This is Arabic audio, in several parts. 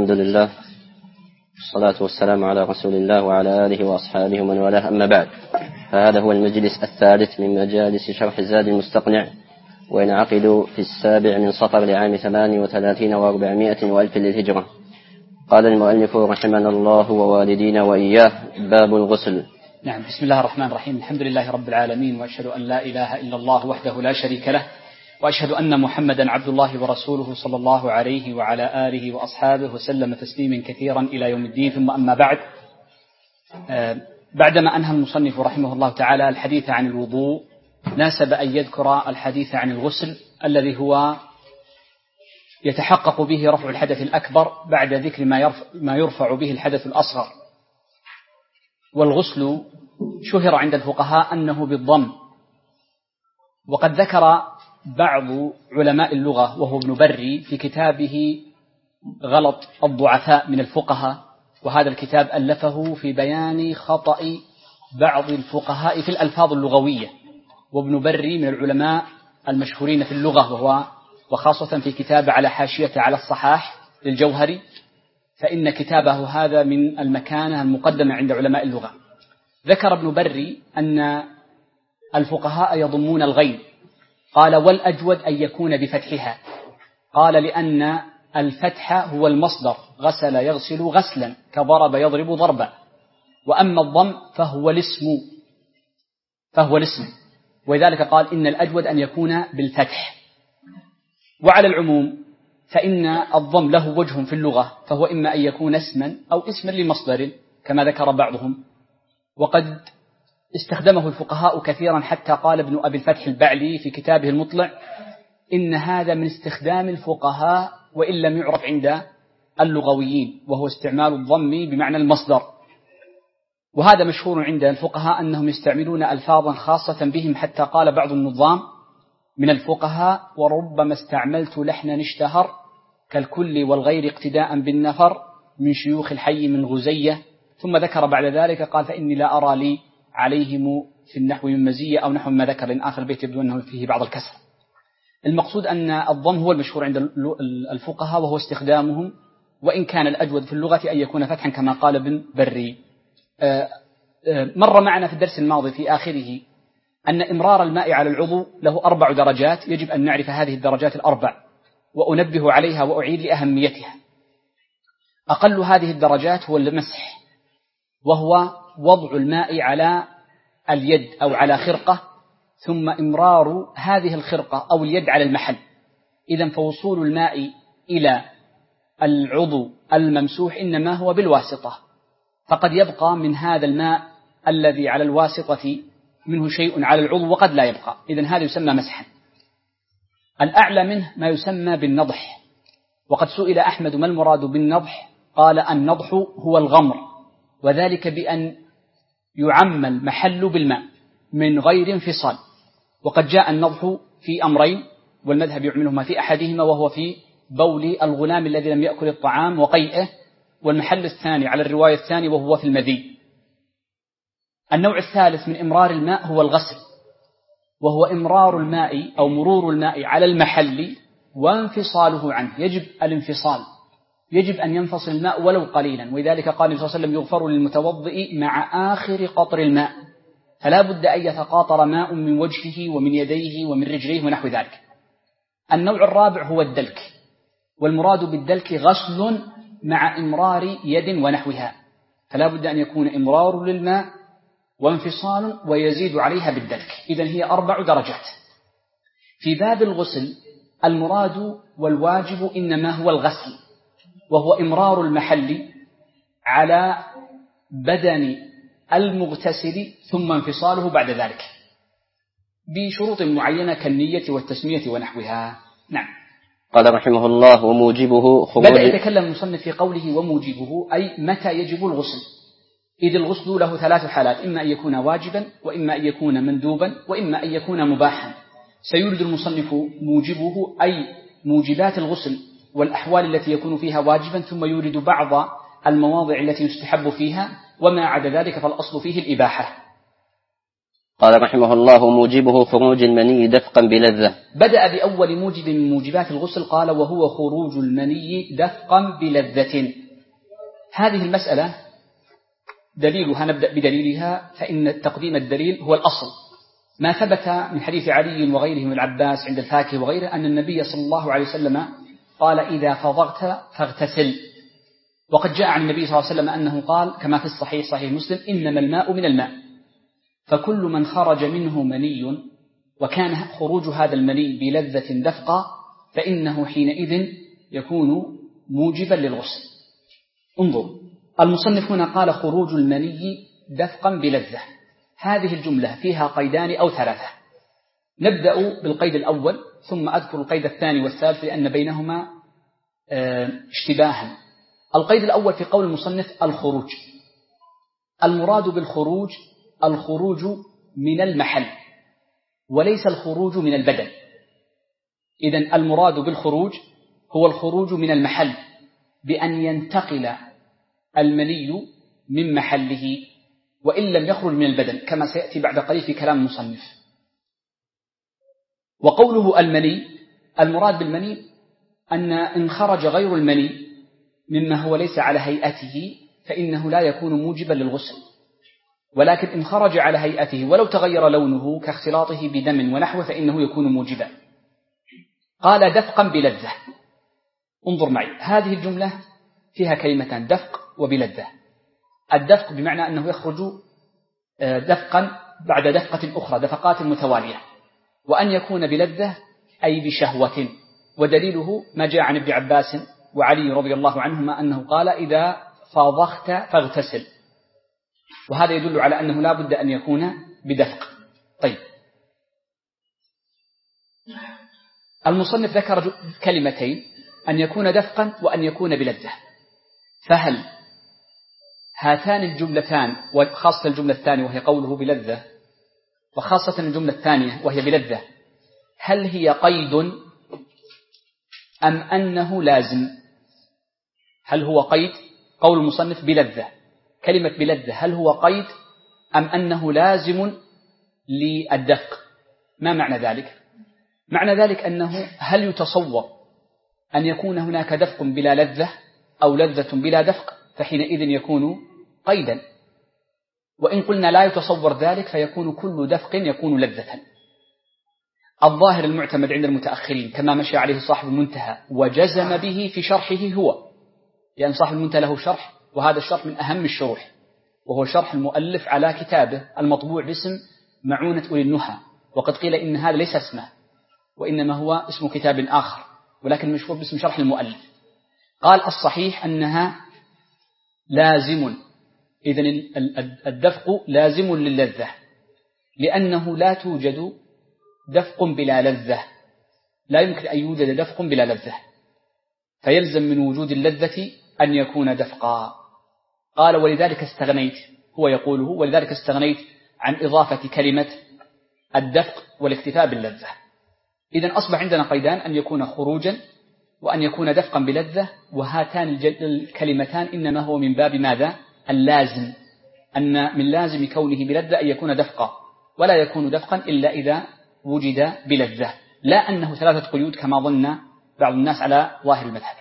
الحمد لله، والصلاة والسلام على رسول الله وعلى آله وأصحابه ومن والاه، أما بعد. فهذا هو المجلس الثالث من مجالس شرح الزاد المستقنع، وينعقد في 7 من صفر لعام 38 و400 وألف للهجرة. قال المؤلف رحمنا الله ووالدينا وإياه: باب الغسل. نعم. بسم الله الرحمن الرحيم. الحمد لله رب العالمين، وأشهد أن لا إله إلا الله وحده لا شريك له، وأشهد أن محمدا عبد الله ورسوله صلى الله عليه وعلى آله وأصحابه وسلم تسليما كثيرا إلى يوم الدين. ثم أما بعد، بعدما أنهى المصنف رحمه الله تعالى الحديث عن الوضوء، ناسب أن يذكر الحديث عن الغسل الذي هو يتحقق به رفع الحدث الأكبر بعد ذكر ما يرفع به الحدث الأصغر. والغسل شهر عند الفقهاء أنه بالضم، وقد ذكر بعض علماء اللغة وهو ابن بري في كتابه غلط الضعفاء من الفقهاء، وهذا الكتاب ألفه في بيان خطأ بعض الفقهاء في الألفاظ اللغوية. وابن بري من العلماء المشهورين في اللغة، وخاصة في كتاب على حاشية على الصحاح للجوهري، فإن كتابه هذا من المكانة المقدمة عند علماء اللغة. ذكر ابن بري أن الفقهاء يضمون الغين، قال: والأجود أن يكون بفتحها، قال: لأن الفتح هو المصدر، غسل يغسل غسلا، كضرب يضرب ضربا، وأما الضم فهو الاسم، ولذلك قال إن الأجود أن يكون بالفتح. وعلى العموم فإن الضم له وجه في اللغة، فهو إما أن يكون اسما أو اسما لمصدر كما ذكر بعضهم، وقد استخدمه الفقهاء كثيرا، حتى قال ابن أبي الفتح البعلي في كتابه المطلع: إن هذا من استخدام الفقهاء وإن لم يعرف عند اللغويين، وهو استعمال الضم بمعنى المصدر. وهذا مشهور عند الفقهاء أنهم يستعملون ألفاظا خاصة بهم، حتى قال بعض النظام من الفقهاء: وربما استعملت لحنا اشتهر كالكل والغير اقتداء بالنفر من شيوخ الحي من غزية. ثم ذكر بعد ذلك قال: فإني لا أرى لي عليهم في النحو من مزية، أو نحو ما ذكر، لأن آخر البيت يبدو أنه فيه بعض الكسر. المقصود أن الضم هو المشهور عند الفقهاء وهو استخدامهم، وإن كان الأجود في اللغة أن يكون فتحا كما قال ابن بري. مر معنا في الدرس الماضي في آخره أن إمرار الماء على العضو له 4 درجات، يجب أن نعرف هذه الدرجات ال4، وأنبه عليها وأعيد لأهميتها. أقل هذه الدرجات هو المسح، وهو وضع الماء على اليد أو على خرقة، ثم إمرار هذه الخرقة أو اليد على المحل. إذن فوصول الماء إلى العضو الممسوح إنما هو بالواسطة، فقد يبقى من هذا الماء الذي على الواسطة منه شيء على العضو وقد لا يبقى، إذن هذا يسمى مسحا. الأعلى منه ما يسمى بالنضح، وقد سئل أحمد ما المراد بالنضح، قال: النضح هو الغمر، وذلك بأن يعم المحل بالماء من غير انفصال. وقد جاء النضح في أمرين، والمذهب يعملهما في أحدهما، وهو في بول الغلام الذي لم يأكل الطعام وقيئه، والمحل الثاني على الرواية الثانية وهو في المذي. النوع الثالث من إمرار الماء هو الغسل، وهو إمرار الماء أو مرور الماء على المحل وانفصاله عنه. يجب الانفصال، يجب أن ينفصل الماء ولو قليلا، ولذلك قال النبي صلى الله عليه وسلم: يغفر للمتوضئ مع آخر قطر الماء، فلا بد أن يتقاطر ماء من وجهه ومن يديه ومن رجليه ونحو ذلك. النوع الرابع هو الدلك، والمراد بالدلك غسل مع إمرار يد ونحوها، فلا بد أن يكون إمرار للماء وانفصال ويزيد عليها بالدلك. إذن هي 4 درجات. في باب الغسل المراد والواجب إنما هو الغسل، وهو إمرار المحل على بدن المغتسل ثم انفصاله بعد ذلك بشروط معينة كالنية والتسمية ونحوها. نعم. قال رحمه الله: وموجبه خروج. بدأ يتكلم المصنف في قوله وموجبه، أي متى يجب الغسل، إذ الغسل له 3 حالات: إما أن يكون واجبا، وإما أن يكون مندوبا، وإما أن يكون مباحا. سيورد المصنف موجبه أي موجبات الغسل والأحوال التي يكون فيها واجبا، ثم يورد بعض المواضع التي يستحب فيها، وما عدا ذلك فالأصل فيه الإباحة. قال رحمه الله: موجبه خروج المني دفقا بلذة. بدأ بأول موجب من موجبات الغسل، قال: وهو خروج المني دفقا بلذة. هذه المسألة دليلها، نبدأ بدليلها، فإن تقديم الدليل هو الأصل. ما ثبت من حديث علي وغيره من العباس عند الفاكهي وغيره أن النبي صلى الله عليه وسلم قال: إذا فضغت فاغتسل. وقد جاء عن النبي صلى الله عليه وسلم أنه قال كما في الصحيح صحيح مسلم: إنما الماء من الماء، فكل من خرج منه مني وكان خروج هذا المني بلذة دفقة فإنه حينئذ يكون موجبا للغسل. انظر، المصنف هنا قال: خروج المني دفقا بلذة. هذه الجملة فيها قيدان أو ثلاثة. نبدأ بالقيد الأول ثم أذكر القيد الثاني والثالث لأن بينهما اشتباها. القيد الأول في قول المصنف: الخروج. المراد بالخروج الخروج من المحل وليس الخروج من البدن. إذن المراد بالخروج هو الخروج من المحل بأن ينتقل المني من محله وإن لم يخرج من البدن كما سيأتي بعد قليل في كلام المصنف. وقوله المني، المراد بالمني إن خرج غير المني مما هو ليس على هيئته فإنه لا يكون موجبا للغسل، ولكن إن خرج على هيئته ولو تغير لونه كاختلاطه بدم ونحوه فإنه يكون موجبا. قال: دفقا بلذة. انظر معي، هذه الجملة فيها كلمتان: دفق وبلذة. الدفق بمعنى أنه يخرج دفقا بعد دفقة أخرى، دفقات متوالية، وأن يكون بلذة أي بشهوة. ودليله ما جاء عن ابن عباس وعلي رضي الله عنهما أنه قال: إذا فضغت فاغتسل، وهذا يدل على أنه لا بد أن يكون بدفق. طيب، المصنف ذكر كلمتين: أن يكون دفقا وأن يكون بلذة. فهل هاتان الجملتان، وخاصة الجملة الثانية وهي قوله بلذة، وخاصة الجملة الثانية وهي بلذة، هل هي قيد أم أنه لازم؟ هل هو قيد؟ قول المصنف بلذة، كلمة بلذة هل هو قيد أم أنه لازم للدفق؟ ما معنى ذلك؟ معنى ذلك أنه هل يتصور أن يكون هناك دفق بلا لذة أو لذة بلا دفق، فحينئذ يكون قيدا. وإن قلنا لا يتصور ذلك فيكون كل دفق يكون لذة. الظاهر المعتمد عند المتأخرين كما مشى عليه صاحب المنتهى وجزم به في شرحه هو، لأن صاحب المنتهى له شرح، وهذا الشرح من أهم الشروح، وهو شرح المؤلف على كتابه المطبوع باسم معونة أولي النهى. وقد قيل إن هذا ليس اسمه وإنما هو اسم كتاب آخر، ولكن مشهور باسم شرح المؤلف. قال: الصحيح أنها لازم. إذن الدفق لازم للذة، لأنه لا توجد دفق بلا لذة، لا يمكن أن يوجد دفق بلا لذة، فيلزم من وجود اللذة أن يكون دفقا. قال: ولذلك استغنيت، هو يقوله، ولذلك استغنيت عن إضافة كلمة الدفق والاكتفاء باللذة. إذن أصبح عندنا قيدان: أن يكون خروجا وأن يكون دفقا بلذة، وهاتان الكلمتان إنما هو من باب ماذا؟ اللازم، أن من لازم كونه بلذة أن يكون دفقا، ولا يكون دفقا إلا إذا وجد بلذة، لا أنه ثلاثة قيود كما ظن بعض الناس على ظاهر المذهب.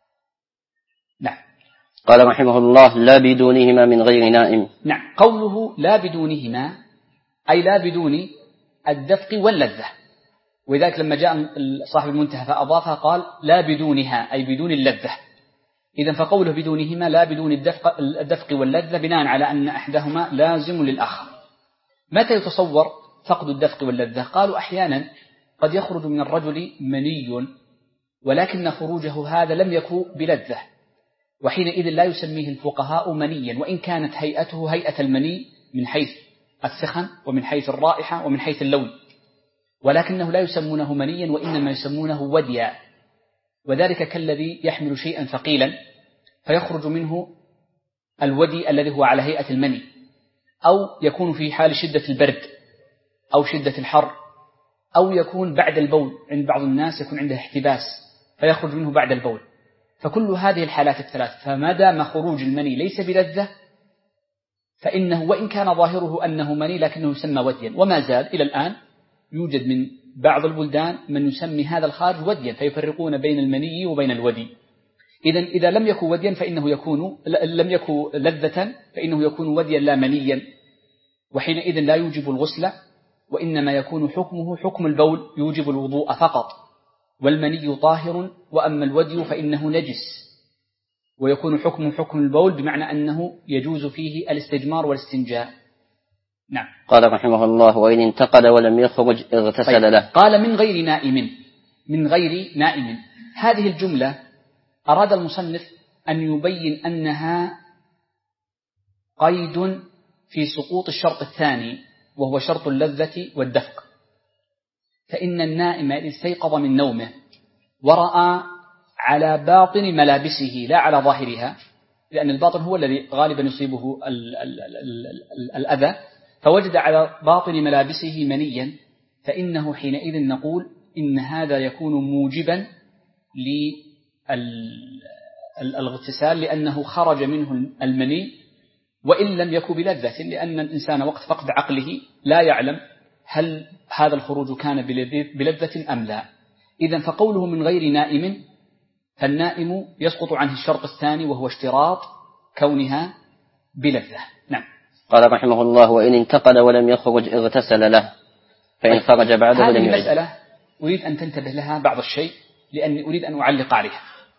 نعم. قال رحمه الله: لا بدونهما من غير نائم. نعم، قوله لا بدونهما أي لا بدون الدفق واللذة، وذلك لما جاء صاحب المنتهى فأضافها قال: لا بدونها أي بدون اللذة. إذن فقوله بدونهما لا بدون الدفق واللذة بناء على أن أحدهما لازم للآخر. متى يتصور فقد الدفق واللذة؟ قالوا: أحيانا قد يخرج من الرجل مني ولكن خروجه هذا لم يكن بلذة، وحينئذ لا يسميه الفقهاء منيا، وإن كانت هيئته هيئة المني من حيث السخن ومن حيث الرائحة ومن حيث اللون، ولكنه لا يسمونه منيا وإنما يسمونه وديا، وذلك كالذي يحمل شيئا ثقيلا فيخرج منه الودي الذي هو على هيئة المني، أو يكون في حال شدة البرد أو شدة الحر، أو يكون بعد البول، عند بعض الناس يكون عنده احتباس فيخرج منه بعد البول. فكل هذه الحالات الثلاث، فما دام خروج المني ليس بلذة فإنه وإن كان ظاهره أنه مني لكنه يسمى وديا. وما زال إلى الآن يوجد من بعض البلدان من يسمي هذا الخارج وديا، فيفرقون بين المني وبين الودي. إذا لم يكن وديا فإنه يكون لم يكن لذة فإنه يكون وديا لا منيا، وحينئذ لا يوجب الغسل، وإنما يكون حكمه حكم البول يوجب الوضوء فقط، والمني طاهر، وأما الودي فإنه نجس، ويكون حكم حكم البول بمعنى أنه يجوز فيه الاستجمار والاستنجاء. نعم. قال رحمه الله: وإن انتقد ولم يخرج اغتسل له. قال من غير نائم، من غير نائم. هذه الجملة أراد المصنف أن يبين أنها قيد في سقوط الشرط الثاني، وهو شرط اللذة والدفق. فإن النائم إذا استيقظ من نومه ورأى على باطن ملابسه لا على ظاهرها، لأن الباطن هو الذي غالبا يصيبه الأذى، فوجد على باطن ملابسه منيا، فإنه حينئذ نقول إن هذا يكون موجبا للاغتسال، لأنه خرج منه المني وإن لم يكن بلذة، لأن الإنسان وقت فقد عقله لا يعلم هل هذا الخروج كان بلذة أم لا. إذن فقوله من غير نائم، فالنائم يسقط عنه الشرط الثاني وهو اشتراط كونها بلذة. نعم. قال رحمه الله: وإن انتقد ولم يخرج اغتسل له، فإن خرج بعده لم يعد. هذه المسألة أريد أن تنتبه لها بعض الشيء، لأني أريد أن أعلق عليها.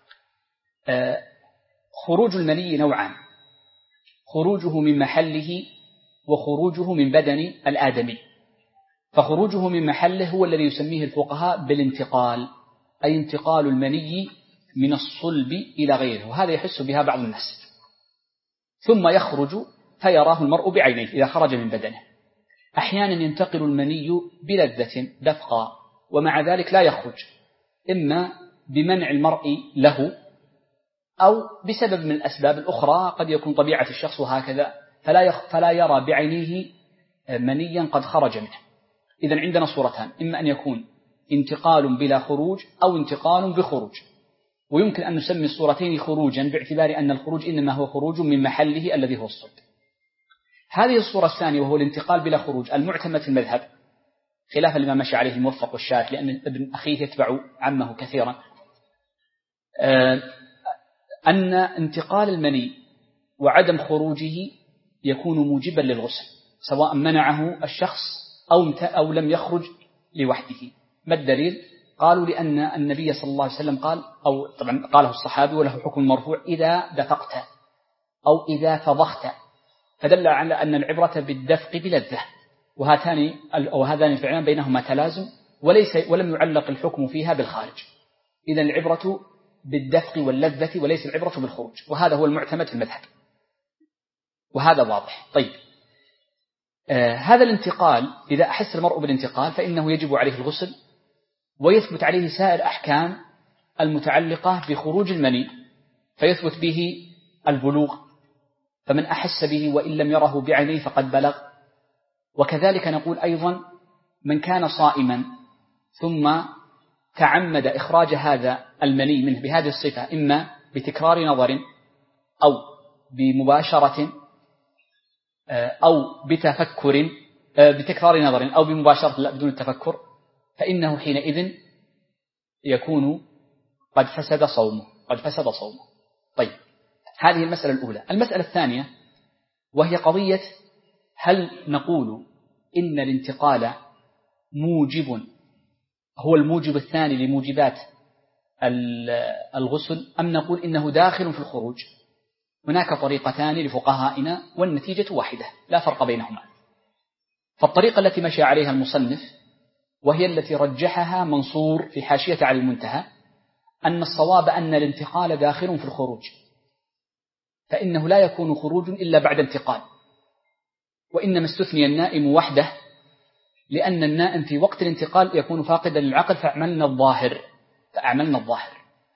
خروج المني نوعان: خروجه من محله وخروجه من بدن الآدمي. فخروجه من محله هو الذي يسميه الفقهاء بالانتقال، أي انتقال المني من الصلب إلى غيره، وهذا يحس بها بعض الناس. ثم يخرج فيراه المرء بعينيه إذا خرج من بدنه. أحيانا ينتقل المني بلذة دفقا، ومع ذلك لا يخرج، إما بمنع المرء له أو بسبب من الأسباب الأخرى، قد يكون طبيعة الشخص هكذا فلا يرى بعينيه منيا قد خرج منه. إذن عندنا صورتان: إما أن يكون انتقال بلا خروج أو انتقال بخروج، ويمكن أن نسمي الصورتين خروجا باعتبار أن الخروج إنما هو خروج من محله الذي هو الصلب. هذه الصورة الثانية وهو الانتقال بلا خروج المعتمد في المذهب، خلافا لما مشى عليه الموفق والشاذ، لأن ابن أخيه يتبع عمه كثيرا، أن انتقال المني وعدم خروجه يكون موجبا للغسل، سواء منعه الشخص أو لم يخرج لوحده. ما الدليل؟ قالوا لأن النبي صلى الله عليه وسلم قال، أو طبعا قاله الصحابي وله حكم مرفوع: إذا دفقت أو إذا فضخت، فدل على أن العبرة بالدفق بلذة، وهذان الفعلان بينهما تلازم، ولم يعلق الحكم فيها بالخارج. إذن العبرة بالدفق واللذة وليس العبرة بالخروج، وهذا هو المعتمد في المذهب، وهذا واضح. طيب، هذا الانتقال إذا أحس المرء بالانتقال فإنه يجب عليه الغسل، ويثبت عليه سائر أحكام المتعلقة بخروج المني، فيثبت به البلوغ، فمن أحس به وإن لم يره بعينيه فقد بلغ. وكذلك نقول أيضا: من كان صائما ثم تعمد إخراج هذا المني منه بهذه الصفة، إما بتكرار نظر أو بمباشرة أو بتفكر، بتكرار نظر أو بمباشرة لا بدون التفكر، فإنه حينئذ يكون قد فسد صومه. طيب، هذه المسألة الأولى. المسألة الثانية وهي قضية: هل نقول إن الانتقال موجب هو الموجب الثاني لموجبات الغسل، أم نقول إنه داخل في الخروج؟ هناك طريقتان لفقهائنا والنتيجة واحدة لا فرق بينهما. فالطريقة التي مشى عليها المصنف وهي التي رجحها منصور في حاشية على المنتهى، أن الصواب أن الانتقال داخل في الخروج، فإنه لا يكون خروج إلا بعد انتقال، وإنما استثني النائم وحده، لأن النائم في وقت الانتقال يكون فاقدا للعقل فأعملنا الظاهر.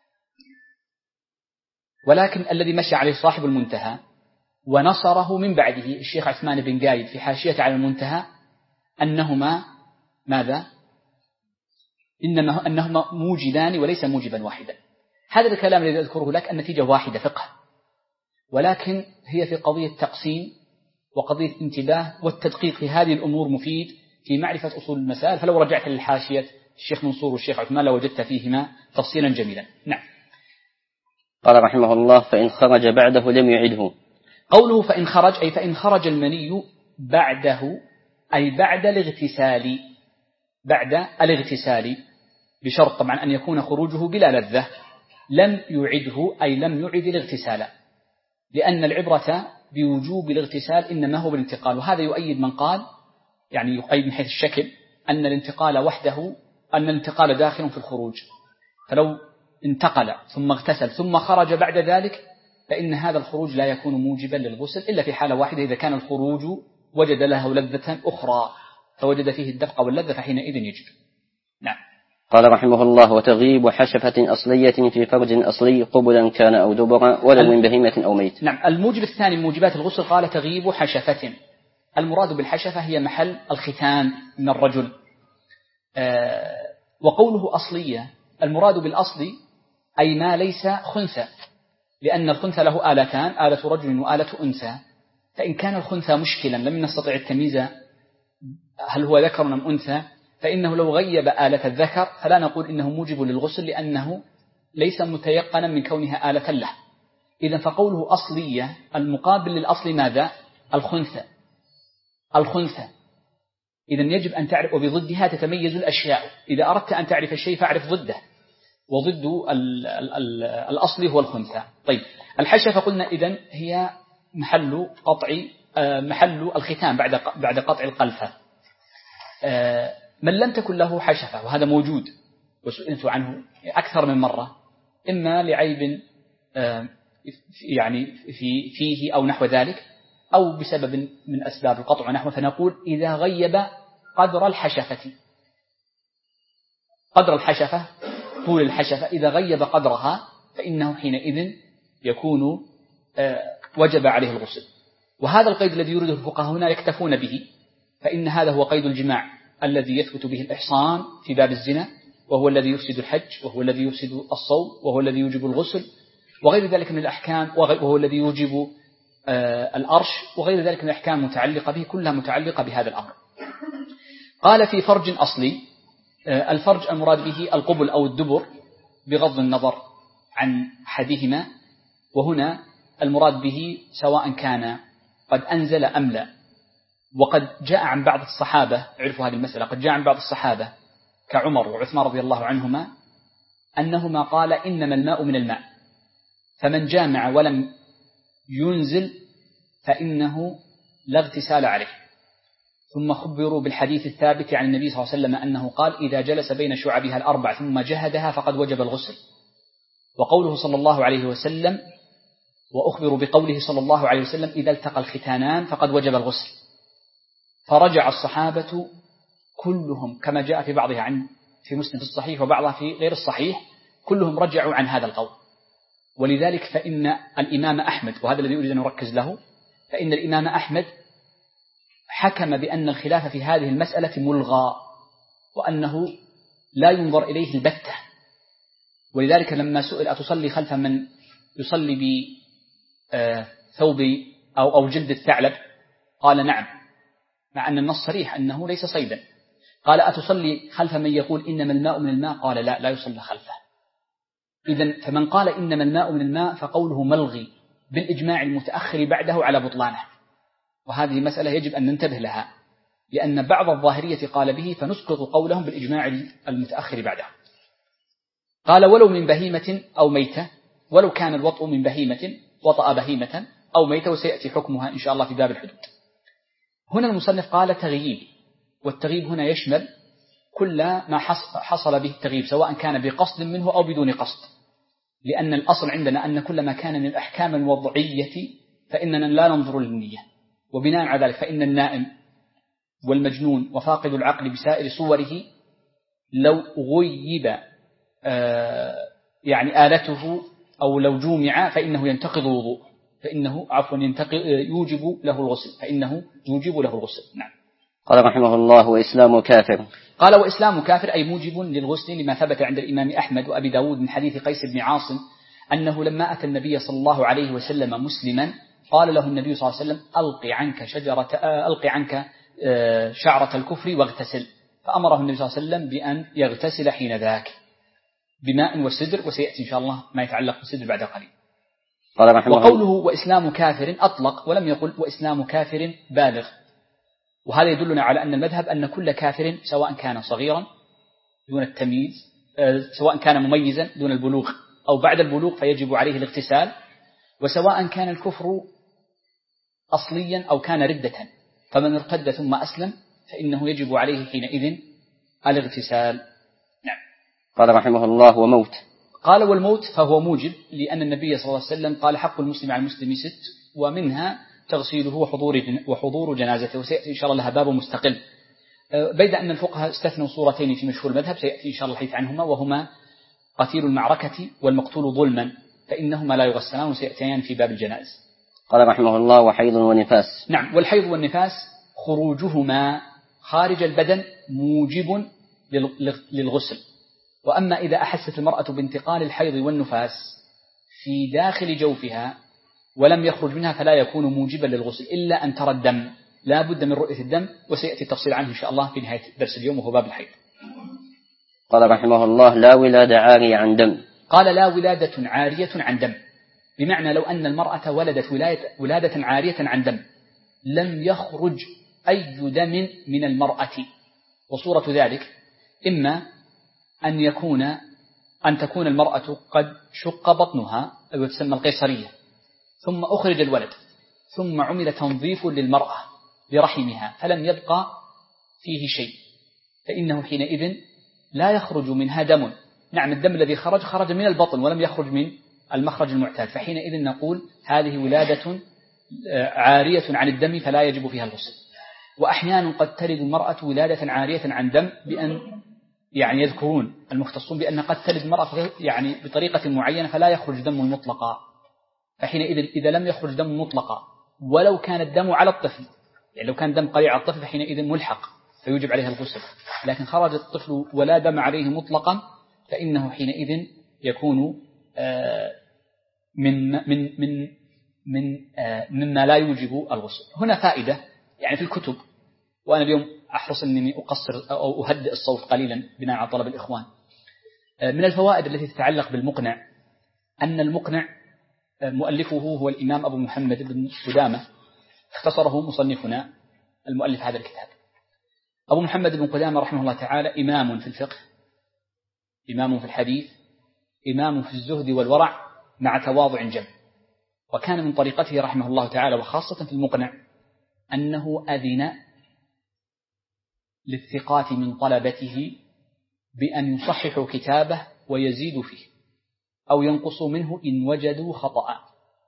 ولكن الذي مشى عليه صاحب المنتهى ونصره من بعده الشيخ عثمان بن قايد في حاشية على المنتهى أنهما ماذا؟ أنهما موجدان وليس موجبا واحدا. هذا الكلام الذي أذكره لك النتيجة واحدة فقه، ولكن هي في قضية تقسيم وقضية انتباه، والتدقيق في هذه الأمور مفيد في معرفة أصول المسائل. فلو رجعت للحاشية الشيخ منصور والشيخ عثمان لوجدت فيهما تفصيلا جميلا. نعم. قال رحمه الله: فإن خرج بعده لم يعده. قوله فإن خرج أي فإن خرج المني بعده أي بعد الاغتسال بشرط طبعا أن يكون خروجه بلا لذة. لم يعده أي لم يعد الاغتسال، لأن العبرة بوجوب الاغتسال إنما هو بالانتقال. وهذا يؤيد من قال، يعني يؤيد من حيث الشكل، أن الانتقال وحده، أن الانتقال داخل في الخروج، فلو انتقل ثم اغتسل ثم خرج بعد ذلك فإن هذا الخروج لا يكون موجبا للغسل إلا في حالة واحدة، إذا كان الخروج وجد له لذة أخرى فوجد فيه الدفق واللذة فحينئذ يجب. نعم. قال رحمه الله: وتغيب حشفة أصلية في فرج أصلي قبلا كان أو دبرا ولو من بهيمة أو ميت. نعم. الموجب الثاني من موجبات الغسل قال تغيب حشفة. المراد بالحشفة هي محل الختان من الرجل. وقوله أصلية المراد بالأصل أي ما ليس خنثى، لأن الخنثى له آلتان، آلة رجل وآلة أنثى، فإن كان الخنثى مشكلا لم نستطيع التمييز هل هو ذكر أم أنثى فإنه لو غيب آلة الذكر فلا نقول إنه موجب للغسل لأنه ليس متيقنا من كونها آلة له. إذن فقوله أصلية المقابل للأصل ماذا؟ الخنثى. إذن يجب أن تعرف، وبضدها تتميز الأشياء. إذا أردت أن تعرف الشيء فاعرف ضده، وضد الأصل هو الخنثى. طيب الحشفة قلنا إذن هي محل الختان بعد قطع القلفة. من لم تكن له حشفة، وهذا موجود وسئلت عنه أكثر من مرة، إما لعيب يعني فيه أو نحو ذلك، أو بسبب من أسباب القطع ونحوه، فنقول إذا غيب قدر الحشفة طول الحشفة، إذا غيب قدرها فإنه حينئذ يكون وجب عليه الغسل. وهذا القيد الذي يريده الفقهاء هنا يكتفون به، فإن هذا هو قيد الجماع الذي يثبت به الإحصان في باب الزنا، وهو الذي يفسد الحج، وهو الذي يفسد الصوم، وهو الذي يوجب الغسل، وغير ذلك من الأحكام، وهو الذي يوجب الأرش، وغير ذلك من الأحكام المتعلقة به، كلها متعلقة بهذا الأمر. قال في فرج أصلي. الفرج المراد به القبل أو الدبر بغض النظر عن أحدهما، وهنا المراد به سواء كان قد أنزل أم لا. وقد جاء عن بعض الصحابة، عرفوا هذه المسألة، قد جاء عن بعض الصحابة كعمر وعثمان رضي الله عنهما أنهما قال إنما الماء من الماء، فمن جامع ولم ينزل فإنه لا اغتسال عليه. ثم خبروا بالحديث الثابت عن النبي صلى الله عليه وسلم أنه قال إذا جلس بين شعبها الأربع ثم جهدها فقد وجب الغسل. وقوله صلى الله عليه وسلم، وأخبروا بقوله صلى الله عليه وسلم إذا التقى الختانان فقد وجب الغسل. فرجع الصحابة كلهم كما جاء في بعضها في مسلم في الصحيح وبعضها في غير الصحيح، كلهم رجعوا عن هذا القول. ولذلك فإن الإمام أحمد، وهذا الذي أريد أن أركز له، فإن الإمام أحمد حكم بأن الخلاف في هذه المسألة ملغى، وأنه لا ينظر إليه البتة. ولذلك لما سئل أتصلي خلف من يصلي بثوب أو جلد الثعلب قال نعم، مع أن النص صريح أنه ليس صيدا. قال أتصلي خلف من يقول إنما الماء من الماء؟ قال لا يصلى خلفه. إذن فمن قال إنما الماء من الماء فقوله ملغي بالإجماع المتأخر بعده على بطلانه، وهذه مسألة يجب أن ننتبه لها، لأن بعض الظاهرية قال به فنسقط قولهم بالإجماع المتأخر بعده. قال ولو من بهيمة أو ميتة، ولو كان الوطء من بهيمة، وطأ بهيمة أو ميتة، وسيأتي حكمها إن شاء الله في باب الحدود. هنا المصنف قال تغييب، والتغييب هنا يشمل كل ما حصل به التغييب سواء كان بقصد منه أو بدون قصد، لأن الأصل عندنا أن كل ما كان من الأحكام الوضعية فإننا لا ننظر للنية، وبناء على ذلك فإن النائم والمجنون وفاقد العقل بسائر صوره لو غيب يعني آلته أو لو جومع فإنه ينتقض الوضوء، يوجب له الغسل. نعم. قال رحمه الله وإسلام كافر. قال وإسلام كافر أي موجب للغسل، لما ثبت عند الإمام أحمد وأبي داود من حديث قيس بن عاصم أنه لما أتى النبي صلى الله عليه وسلم مسلما قال له النبي صلى الله عليه وسلم ألق عنك شعرة الكفر واغتسل، فأمره النبي صلى الله عليه وسلم بأن يغتسل حين ذاك. بماء وسدر، وسيأتي إن شاء الله ما يتعلق بالسدر بعد قليل. وقوله وإسلام كافر أطلق ولم يقل وإسلام كافر بالغ، وهذا يدلنا على أن المذهب أن كل كافر سواء كان صغيرا دون التمييز، سواء كان مميزا دون البلوغ أو بعد البلوغ فيجب عليه الاغتسال، وسواء كان الكفر أصليا أو كان ردة، فمن ارتد ثم أسلم فإنه يجب عليه حينئذ الاغتسال. نعم. قال رحمه الله وموت. قال والموت فهو موجب، لأن النبي صلى الله عليه وسلم قال حق المسلم على المسلم 6، ومنها تغسيله وحضور جنازته، وسيأتي إن شاء الله لها باب مستقل، بيد أن الفقهاء استثنوا صورتين في مشهور المذهب سيأتي إن شاء الله الحديث عنهما، وهما قتيل المعركة والمقتول ظلما، فإنهما لا يغسلان وسيأتيان في باب الجنائز. قال رحمه الله وحيض ونفاس. نعم. والحيض والنفاس خروجهما خارج البدن موجب للغسل، وأما إذا أحست المرأة بانتقال الحيض والنفاس في داخل جوفها ولم يخرج منها فلا يكون موجبا للغسل إلا أن ترى الدم، لا بد من رؤية الدم، وسيأتي التفصيل عنه إن شاء الله في نهاية درس اليوم وهو باب الحيض. قال رحمه الله لا ولادة عارية عن دم. قال لا ولادة عارية عن دم، بمعنى لو أن المرأة ولدت ولادة عارية عن دم لم يخرج أي دم من المرأة، وصورة ذلك إما أن تكون المرأة قد شق بطنها وتسمى القيصرية ثم أخرج الولد، ثم عمل تنظيف للمرأة لرحمها فلم يبقى فيه شيء، فإنه حينئذ لا يخرج منها دم. نعم الدم الذي خرج من البطن ولم يخرج من المخرج المعتاد، فحينئذ نقول هذه ولادة عارية عن الدم فلا يجب فيها الغسل. وأحيانا قد تلد المرأة ولادة عارية عن دم بأن يذكرون المختصون بأن قد تلد المرأة بطريقة معينة فلا يخرج دم مطلقا، فحينئذ إذا لم يخرج دم مطلقا ولو كان الدم على الطفل، لو كان دم قليل على الطفل فحينئذ ملحق فيوجب عليها الغسل، لكن خرج الطفل ولا دم عليه مطلقا فإنه حينئذ يكون مما لا يوجب الغسل. هنا فائدة في الكتب، وأنا اليوم أحرص أنني أقصر أو أهدئ الصوت قليلا بناء على طلب الإخوان. من الفوائد التي تتعلق بالمقنع أن المقنع مؤلفه هو الإمام أبو محمد بن قدامة، اختصره مصنفنا المؤلف هذا الكتاب. أبو محمد بن قدامة رحمه الله تعالى إمام في الفقه، إمام في الحديث، إمام في الزهد والورع مع تواضع جم، وكان من طريقته رحمه الله تعالى وخاصة في المقنع أنه أذن للثقات من طلبته بأن يصححوا كتابه ويزيدوا فيه أو ينقصوا منه إن وجدوا خطأ،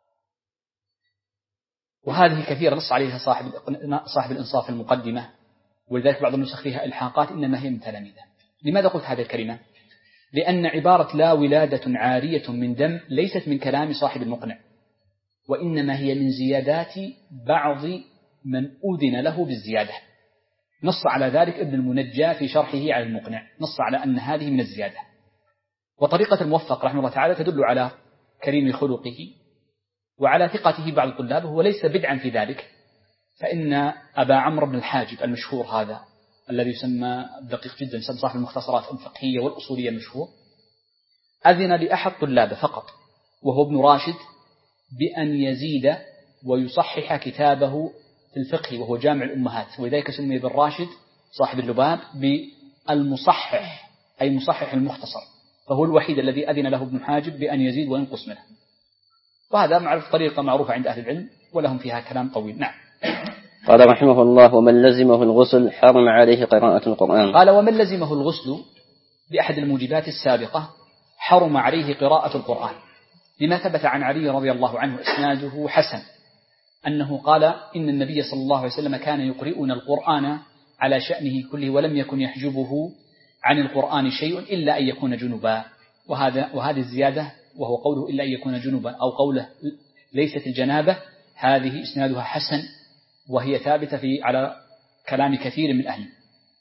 وهذه كثيرة نص عليها صاحب الإنصاف المقدمة، ولذلك بعض النسخ فيها إلحاقات إنما هي من تلاميذه. لماذا قلت هذه الكلمة؟ لأن عبارة لا ولادة عارية من دم ليست من كلام صاحب المقنع، وإنما هي من زيادات بعض من أذن له بالزيادة. نص على ذلك ابن المنجى في شرحه على المقنع، نص على أن هذه من الزيادة. وطريقة الموفق رحمه الله تعالى تدل على كريم خلقه وعلى ثقته بعض طلابه، وليس بدعا في ذلك، فإن أبا عمرو بن الحاجب المشهور هذا الذي يسمى دقيق جدا، يسمى صاحب المختصرات الفقهية والأصولية المشهور، أذن لأحد طلابه فقط وهو ابن راشد بأن يزيد ويصحح كتابه في الفقه وهو جامع الأمهات، ولذلك سمي ابن راشد صاحب اللباب بالمصحح، أي مصحح المختصر، فهو الوحيد الذي أذن له ابن حاجب بأن يزيد وينقص منه، وهذا معروف طريقة معروفة عند أهل العلم ولهم فيها كلام طويل. نعم. قال رحمه الله ومن لزمه الغسل حرم عليه قراءة القرآن. قال ومن لزمه الغسل بأحد الموجبات السابقة حرم عليه قراءة القرآن، لما ثبت عن علي رضي الله عنه إسناده حسن أنه قال إن النبي صلى الله عليه وسلم كان يقرئنا القرآن على شأنه كله ولم يكن يحجبه عن القرآن شيء إلا أن يكون جنبا، وهذه الزيادة وهو قوله إلا أن يكون جنبا أو قوله ليست الجنابة، هذه إسنادها حسن وهي ثابتة على كلام كثير من أهل.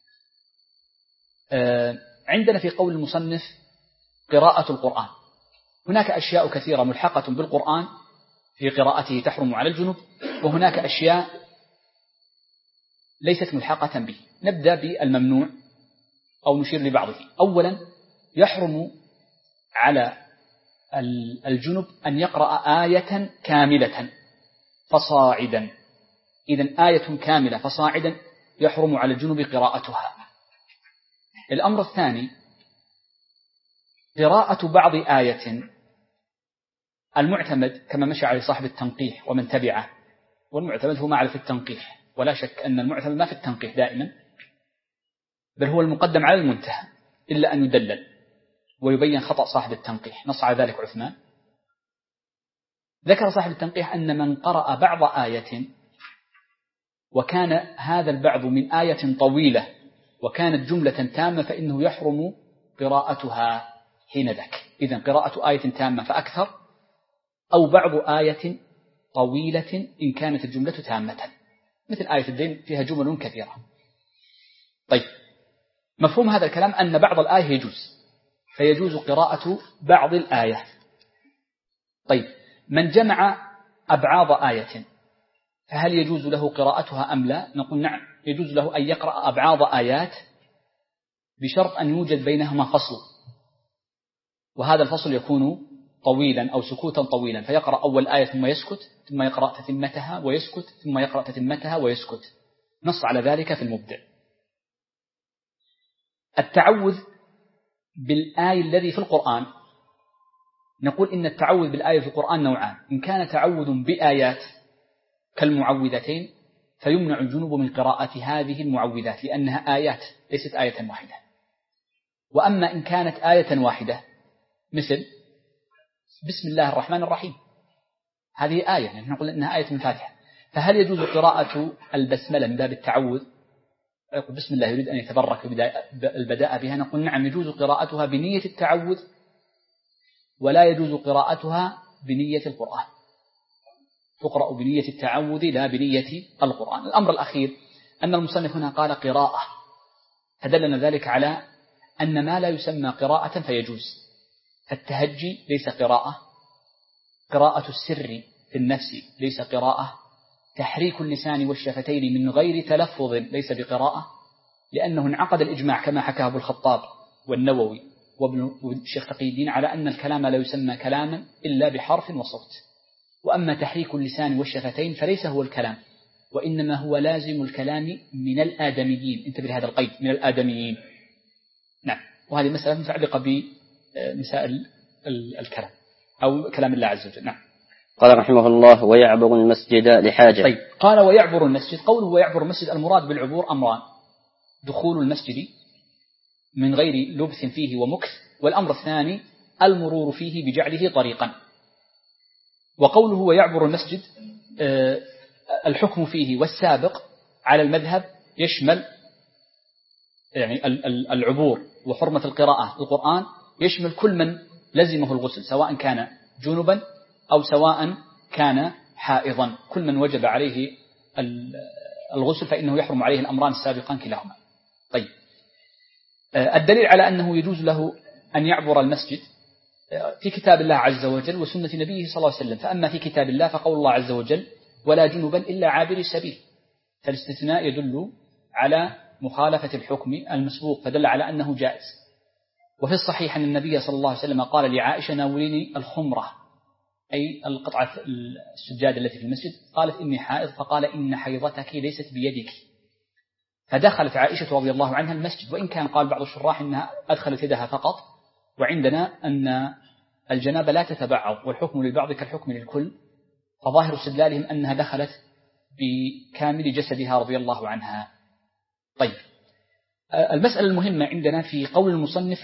عندنا في قول المصنف قراءة القرآن هناك أشياء كثيرة ملحقة بالقرآن في قراءته تحرم على الجنب، وهناك أشياء ليست ملحقة به. نبدأ بالممنوع أو نشير لبعضه. أولا يحرم على الجنب أن يقرأ آية كاملة فصاعدا. إذن آية كاملة فصاعدا يحرم على الجنب قراءتها. الأمر الثاني قراءة بعض آية. المعتمد كما مشى عليه صاحب التنقيح ومن تبعه، والمعتمد هو ما على في التنقيح، ولا شك أن المعتمد ما في التنقيح دائما، بل هو المقدم على المنتهى إلا أن يدلل ويبين خطأ صاحب التنقيح. نص على ذلك عثمان. ذكر صاحب التنقيح أن من قرأ بعض آية وكان هذا البعض من آية طويلة وكانت جملة تامة فإنه يحرم قراءتها حين ذاك. إذن قراءة آية تامة فأكثر أو بعض آية طويلة إن كانت الجملة تامة، مثل آية الدين فيها جمل كثيرة. طيب، مفهوم هذا الكلام أن بعض الآية يجوز، فيجوز قراءة بعض الآية. طيب، من جمع أبعاض آية فهل يجوز له قراءتها أم لا؟ نقول نعم، يجوز له أن يقرأ أبعاض آيات بشرط أن يوجد بينهما فصل، وهذا الفصل يكون طويلا أو سكوتا طويلا، فيقرأ أول آية ثم يسكت، ثم يقرأ تتمتها ويسكت، ثم يقرأ تتمتها ويسكت. نص على ذلك في المبدع. التعوذ بالآية الذي في القرآن، نقول إن التعوذ بالآية في القرآن نوعان: إن كان تعوذ بآيات كالمعوذتين فيمنع الجنوب من قراءة هذه المعوذات لأنها آيات ليست آية واحدة. وأما إن كانت آية واحدة مثل بسم الله الرحمن الرحيم، هذه آية، يعني نقول إنها آية من الفاتحة، فهل يجوز قراءة البسملة من باب التعوذ؟ يقول بسم الله يريد أن يتبرك البداء بها، نقول نعم يجوز قراءتها بنية التعوذ ولا يجوز قراءتها بنية القرآن، تقرأ بنية التعوذ لا بنية القرآن. الأمر الأخير أن المصنف هنا قال قراءة، فدلنا ذلك على أن ما لا يسمى قراءة فيجوز. التهجي ليس قراءة، قراءة السر في النفس ليس قراءة، تحريك اللسان والشفتين من غير تلفظ ليس بقراءة، لأنه انعقد الإجماع كما حكاه أبو الخطاب والنووي وابن الشيخ تقي الدين على أن الكلام لا يسمى كلاما إلا بحرف وصوت. وأما تحريك اللسان والشفتين فليس هو الكلام، وإنما هو لازم الكلام من الآدميين. انتبه لهذا القيد، من الآدميين. نعم، وهذه مسألة متعلقة بمسائل الكلام أو كلام الله عز وجل. نعم. قال رحمه الله: ويعبر المسجد لحاجة. طيب، قال ويعبر المسجد. قوله ويعبر المسجد، المراد بالعبور أمران: دخول المسجد من غير لبث فيه ومكث، والأمر الثاني المرور فيه بجعله طريقا. وقوله ويعبر المسجد الحكم فيه والسابق على المذهب يشمل يعني العبور وحرمة القراءة القرآن يشمل كل من لزمه الغسل، سواء كان جنبا أو سواء كان حائضا، كل من وجب عليه الغسل فإنه يحرم عليه الأمران السابقان كلاهما. طيب، الدليل على أنه يجوز له أن يعبر المسجد في كتاب الله عز وجل وسنة نبيه صلى الله عليه وسلم. فأما في كتاب الله فقول الله عز وجل: ولا جنبا إلا عابر السبيل، فالاستثناء يدل على مخالفة الحكم المسبوق، فدل على أنه جائز. وفي الصحيح أن النبي صلى الله عليه وسلم قال لعائشة: ناوليني الخمرة، أي القطعة السجادة التي في المسجد. قالت: إني حائض، فقال: إن حيضتك ليست بيدك. فدخلت عائشة رضي الله عنها المسجد، وإن كان قال بعض الشراح إنها أدخلت يدها فقط، وعندنا أن الجنابة لا تتبعض والحكم للبعض كالحكم للكل، فظاهر استدلالهم أنها دخلت بكامل جسدها رضي الله عنها. طيب، المسألة المهمة عندنا في قول المصنف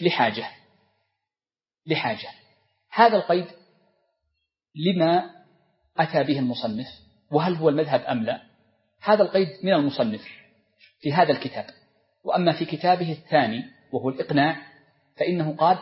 لحاجة. هذا القيد لما أتى به المصنف، وهل هو المذهب أم لا؟ هذا القيد من المصنف في هذا الكتاب، وأما في كتابه الثاني وهو الإقناع فإنه قال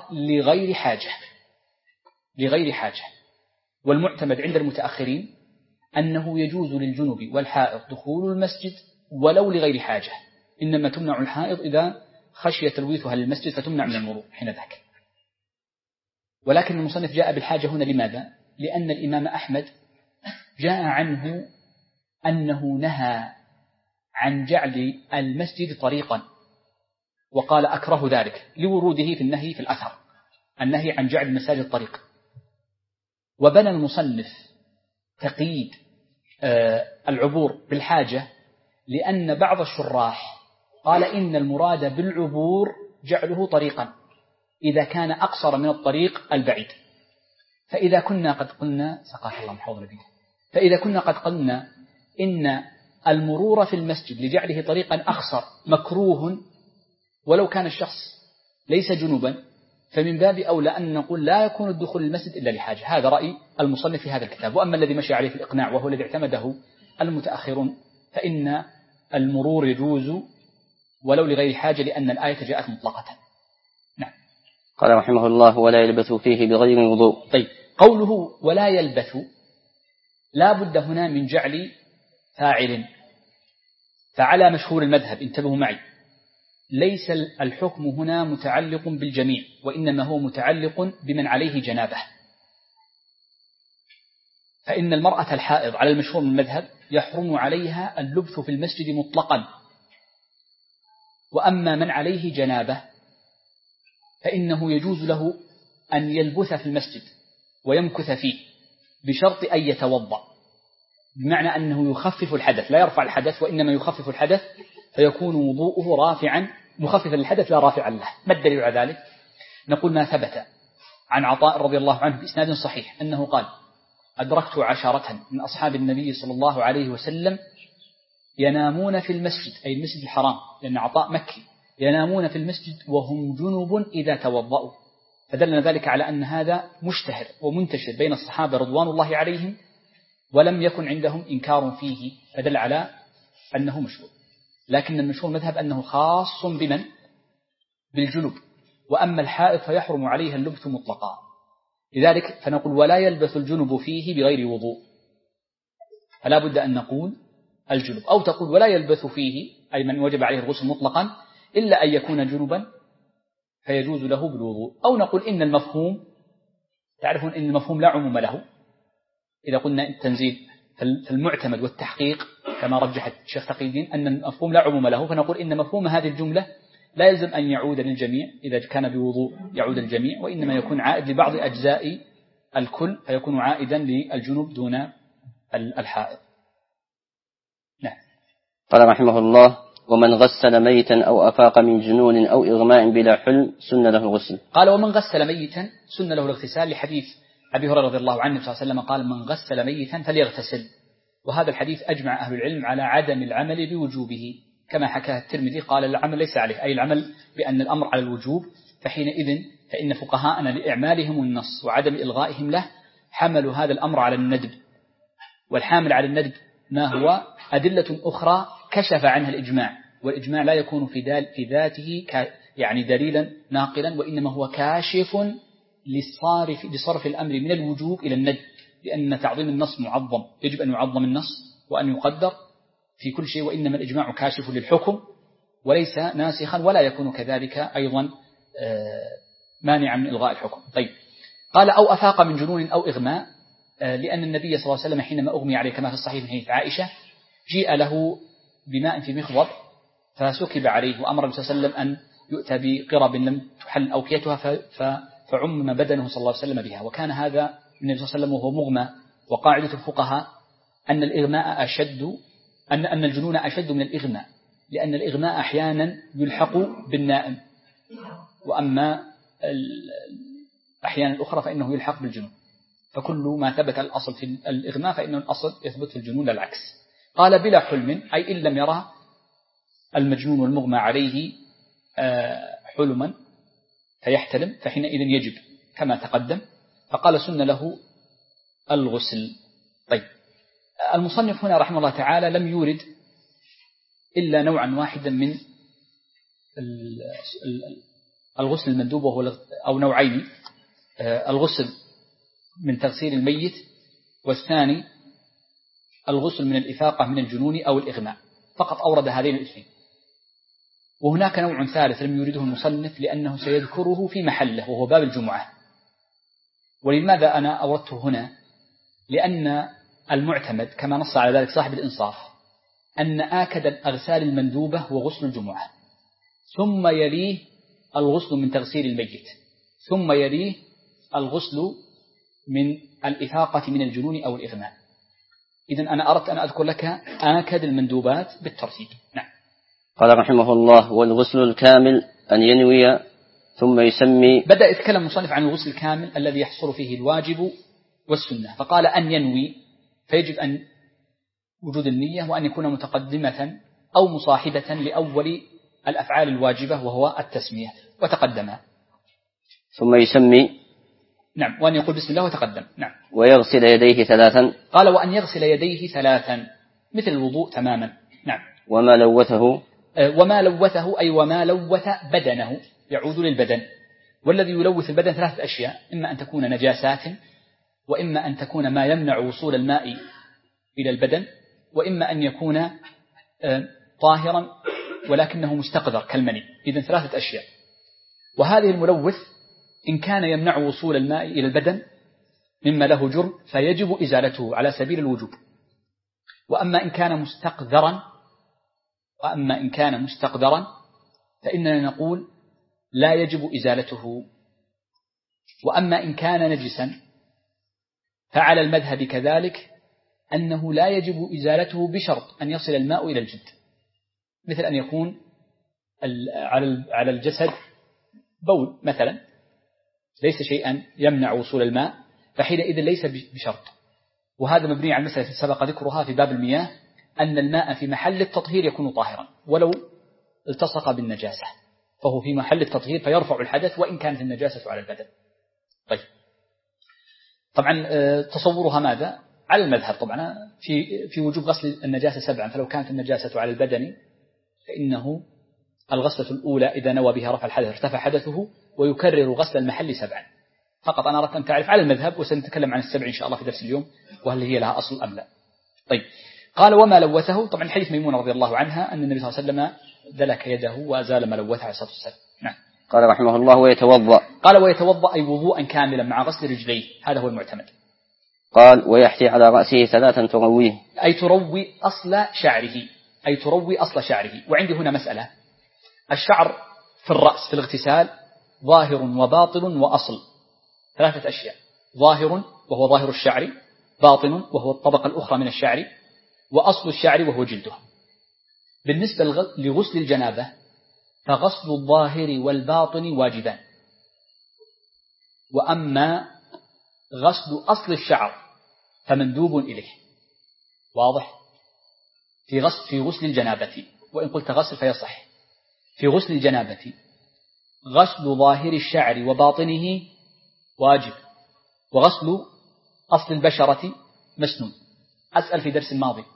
لغير حاجة. والمعتمد عند المتأخرين أنه يجوز للجنب والحائض دخول المسجد ولو لغير حاجة، إنما تمنع الحائض إذا خشي تلويثها للمسجد فتمنع من المرور حين ذاك. ولكن المصنف جاء بالحاجة هنا لماذا؟ لأن الإمام أحمد جاء عنه أنه نهى عن جعل المسجد طريقا، وقال أكره ذلك لوروده في النهي في الأثر. النهي عن جعل المساجد طريق. وبنى المصنف تقييد العبور بالحاجة لأن بعض الشراح قال إن المراد بالعبور جعله طريقا إذا كان أقصر من الطريق البعيد. فإذا كنا قد قلنا سقاك الله محفوظ نبيه، فإذا كنا قد قلنا إن المرور في المسجد لجعله طريقا أقصر مكروه ولو كان الشخص ليس جنوبا، فمن باب أولى أن نقول لا يكون الدخول للمسجد إلا لحاجة. هذا رأي المصنف في هذا الكتاب. وأما الذي مشي عليه في الإقناع وهو الذي اعتمده المتأخرون فإن المرور يجوز ولو لغير حاجة لأن الآية جاءت مطلقة. نعم. قال رحمه الله: ولا يلبث فيه بغير وضوء. طيب، قوله ولا يلبث لا بد هنا من جعل فاعل، فعلى مشهور المذهب انتبهوا معي ليس الحكم هنا متعلق بالجميع، وإنما هو متعلق بمن عليه جنابه. فإن المرأة الحائض على المشهور من المذهب يحرم عليها اللبث في المسجد مطلقا، وأما من عليه جنابه فإنه يجوز له أن يلبث في المسجد ويمكث فيه بشرط أن يتوضأ، بمعنى أنه يخفف الحدث، لا يرفع الحدث وإنما يخفف الحدث، فيكون وضوءه رافعا مخففا للحدث لا رافعا له. ما الدليل على ذلك؟ نقول ما ثبت عن عطاء رضي الله عنه بإسناد صحيح أنه قال: أدركت 10 من أصحاب النبي صلى الله عليه وسلم ينامون في المسجد، أي المسجد الحرام، لأن عطاء مكي، ينامون في المسجد وهم جنب إذا توضأوا، فدلنا ذلك على أن هذا مشتهر ومنتشر بين الصحابة رضوان الله عليهم ولم يكن عندهم إنكار فيه، فدل على أنه مشهور. لكن المشهور مذهب أنه خاص بمن؟ بالجنوب، وأما الحائض فيحرم عليها اللبث مطلقا. لذلك فنقول ولا يلبث الجنب فيه بغير وضوء، فلا بد أن نقول الجنب، أو تقول ولا يلبث فيه أي من وجب عليه الغسل مطلقا إلا أن يكون جنبا فيجوز له بالوضوء، أو نقول إن المفهوم، تعرفون إن المفهوم لا عموم له. إذا قلنا التنزيل فالمعتمد والتحقيق كما رجحت الشيخ تقي الدين أن المفهوم لا عموم له، فنقول إن مفهوم هذه الجملة لا يلزم أن يعود للجميع، إذا كان بوضوء يعود للجميع، وإنما يكون عائد لبعض أجزاء الكل، فيكون عائدا للجنوب دون الحائض. نعم. قال رحمه الله: ومن غسل ميتا أو أفاق من جنون أو إغماء بلا حلم سن له الغسل. قال: ومن غسل ميتا سن له الاغتسال، لحديث أبي هريرة رضي الله عنه صلى الله عليه وسلم قال: من غسل ميتا فليغتسل. وهذا الحديث أجمع أهل العلم على عدم العمل بوجوبه، كما حكاه الترمذي قال: العمل ليس عليه، أي العمل بأن الأمر على الوجوب، فحينئذ فإن فقهاءنا لإعمالهم النص وعدم إلغائهم له حملوا هذا الأمر على الندب، والحامل على الندب ما هو أدلة أخرى كشف عنها الإجماع، والإجماع لا يكون في ذاته يعني دليلا ناقلا، وإنما هو كاشف لصرف الأمر من الوجوب إلى الندب، لأن تعظيم النص معظم، يجب أن يعظم النص وأن يقدر في كل شيء، وإنما الإجماع كاشف للحكم وليس ناسخا، ولا يكون كذلك أيضا مانعا من إلغاء الحكم. طيب، قال: أو أفاق من جنون أو إغماء، لأن النبي صلى الله عليه وسلم حينما أغمي عليه كما في الصحيح من حديث عائشة جيء له بماء في مخضب فسكب عليه، وأمر النبي صلى الله عليه وسلم أن يؤتى بقرب لم تحل أوكيتها فعمم بدنه صلى الله عليه وسلم بها، وكان هذا النبي صلى الله عليه وسلم وهو مغمى. وقاعدة الفقهاء أن الإغماء أن الجنون أشد من الإغماء، لأن الإغماء أحيانا يلحق بالنائم، وأما أحيانا الأخرى فإنه يلحق بالجنون، فكل ما ثبت الأصل في الإغماء فإنه الأصل يثبت في الجنون لا العكس. قال: بلا حلم، أي إن لم يرى المجنون والمغمى عليه حلما فيحتلم، فحينئذ يجب كما تقدم، فقال: سن له الغسل. طيب، المصنف هنا رحمه الله تعالى لم يورد إلا نوعا واحدا من الغسل المندوب، وهو أو نوعين: الغسل من تغسيل الميت، والثاني الغسل من الإفاقة من الجنون أو الإغماء، فقط أورد هذين الاثنين. وهناك نوع ثالث لم يورده المصنف لأنه سيذكره في محله وهو باب الجمعة. ولماذا أنا أوردته هنا؟ لأن المعتمد كما نص على ذلك صاحب الإنصاف أن آكد الأغسال المندوبة هو غسل الجمعة، ثم يليه الغسل من تغسيل الميت، ثم يليه الغسل من الإفاقة من الجنون أو الإغماء. إذن أنا أردت أن أذكر لك آكد المندوبات بالترتيب. نعم. قال رحمه الله: والغسل الكامل أن ينوي ثم يسمي. بدأ يتكلم المصنف عن الغسل الكامل الذي يحصل فيه الواجب والسنة، فقال أن ينوي، فيجب أن وجود النية وأن يكون متقدمة أو مصاحبة لأول الأفعال الواجبة وهو التسمية، وتقدم. ثم يسمي. نعم. وأن يقول بسم الله وتقدم. نعم. ويغسل يديه 3. قال وأن يغسل يديه 3 مثل الوضوء تماما. نعم. وما لوثه. وما لوثه أي وما لوث بدنه، يعود للبدن. والذي يلوث البدن 3 أشياء: إما أن تكون نجاسات، وإما أن تكون ما يمنع وصول الماء إلى البدن، وإما أن يكون طاهرا ولكنه مستقذر كالمني. إذن 3 أشياء. وهذه الملوث إن كان يمنع وصول الماء إلى البدن مما له جرم فيجب إزالته على سبيل الوجوب. وأما إن كان مستقذرا فإننا نقول لا يجب إزالته. وأما إن كان نجسا فعلى المذهب كذلك أنه لا يجب إزالته بشرط أن يصل الماء إلى الجلد، مثل أن يكون على الجسد بول مثلا ليس شيئا يمنع وصول الماء، فحينئذ ليس بشرط. وهذا مبني على المسألة سبق ذكرها في باب المياه، أن الماء في محل التطهير يكون طاهرا ولو التصق بالنجاسة، فهو في محل التطهير فيرفع الحدث وإن كانت النجاسة على البدن. طيب، طبعا تصورها ماذا؟ على المذهب طبعا في وجوب غسل النجاسة 7، فلو كانت النجاسة على البدن فإنه الغسلة الأولى إذا نوى بها رفع الحدث ارتفع حدثه، ويكرر غسل المحل 7. فقط أنا أردت أن تعرف على المذهب، وسنتكلم عن 7 إن شاء الله في درس اليوم، وهل هي لها أصل أم لا. طيب، قال وما لوثه. طبعا حديث ميمونة رضي الله عنها أن النبي صلى الله عليه وسلم دلك يده وأزال ما لوثه عليه الصلاة والسلام. نعم. قال رحمه الله: ويتوضأ. قال ويتوضأ أي وضوءا كاملا مع غسل رجليه، هذا هو المعتمد. قال ويحتي على رأسه 3 ترويه، أي تروي أصل شعره. وعندي هنا مسألة: الشعر في الرأس في الاغتسال ظاهر وباطن وأصل، 3 أشياء: ظاهر وهو ظاهر الشعر، باطن وهو الطبقة الأخرى من الشعر، وأصل الشعر وهو جلده. بالنسبة لغسل الجنابة فغسل الظاهر والباطن واجبان، وأما غسل أصل الشعر فمندوب إليه. واضح؟ في غسل الجنابة، وإن قلت غسل فيصح، في غسل الجنابة غسل ظاهر الشعر وباطنه واجب، وغسل أصل البشرة مسنون. أسأل في درس الماضي: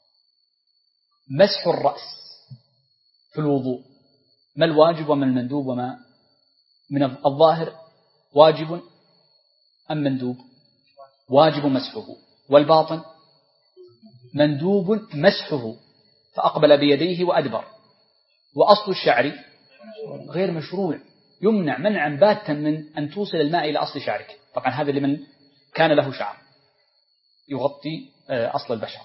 مسح الرأس في الوضوء ما الواجب وما المندوب، وما من الظاهر واجب أم مندوب؟ واجب مسحه. والباطن مندوب مسحه، فأقبل بيديه وأدبر. وأصل الشعر غير مشروع، يمنع منعا باتا من أن توصل الماء إلى أصل شعرك. طبعا هذا لمن كان له شعر يغطي أصل البشرة.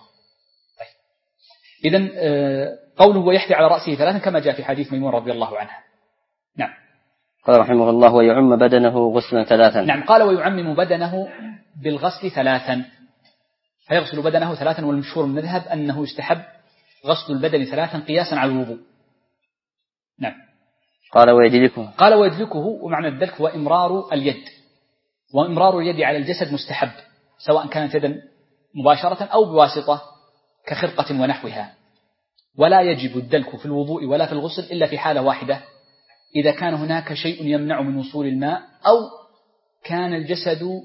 إذن قوله ويحتي على رأسه 3 كما جاء في حديث ميمون رضي الله عنها. نعم. قال رحمه الله: ويعم بدنه غسلا 3. نعم. قال ويعمم بدنه بالغسل 3، فيغسل بدنه 3. والمشهور من المذهب أنه يستحب غسل البدن 3 قياسا على الوضوء. نعم. قال ويدلكه، ومعنى الدلك هو إمرار اليد، وإمرار اليد على الجسد مستحب، سواء كانت يدا مباشرة أو بواسطة كخرقة ونحوها. ولا يجب الدلك في الوضوء ولا في الغسل إلا في حالة واحدة: إذا كان هناك شيء يمنع من وصول الماء، أو كان الجسد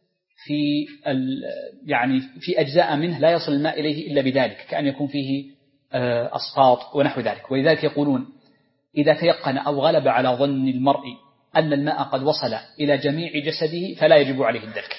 في أجزاء منه لا يصل الماء إليه إلا بذلك، كأن يكون فيه أصفاط ونحو ذلك. ولذلك يقولون: إذا تيقن أو غلب على ظن المرء أن الماء قد وصل إلى جميع جسده فلا يجب عليه الدلك،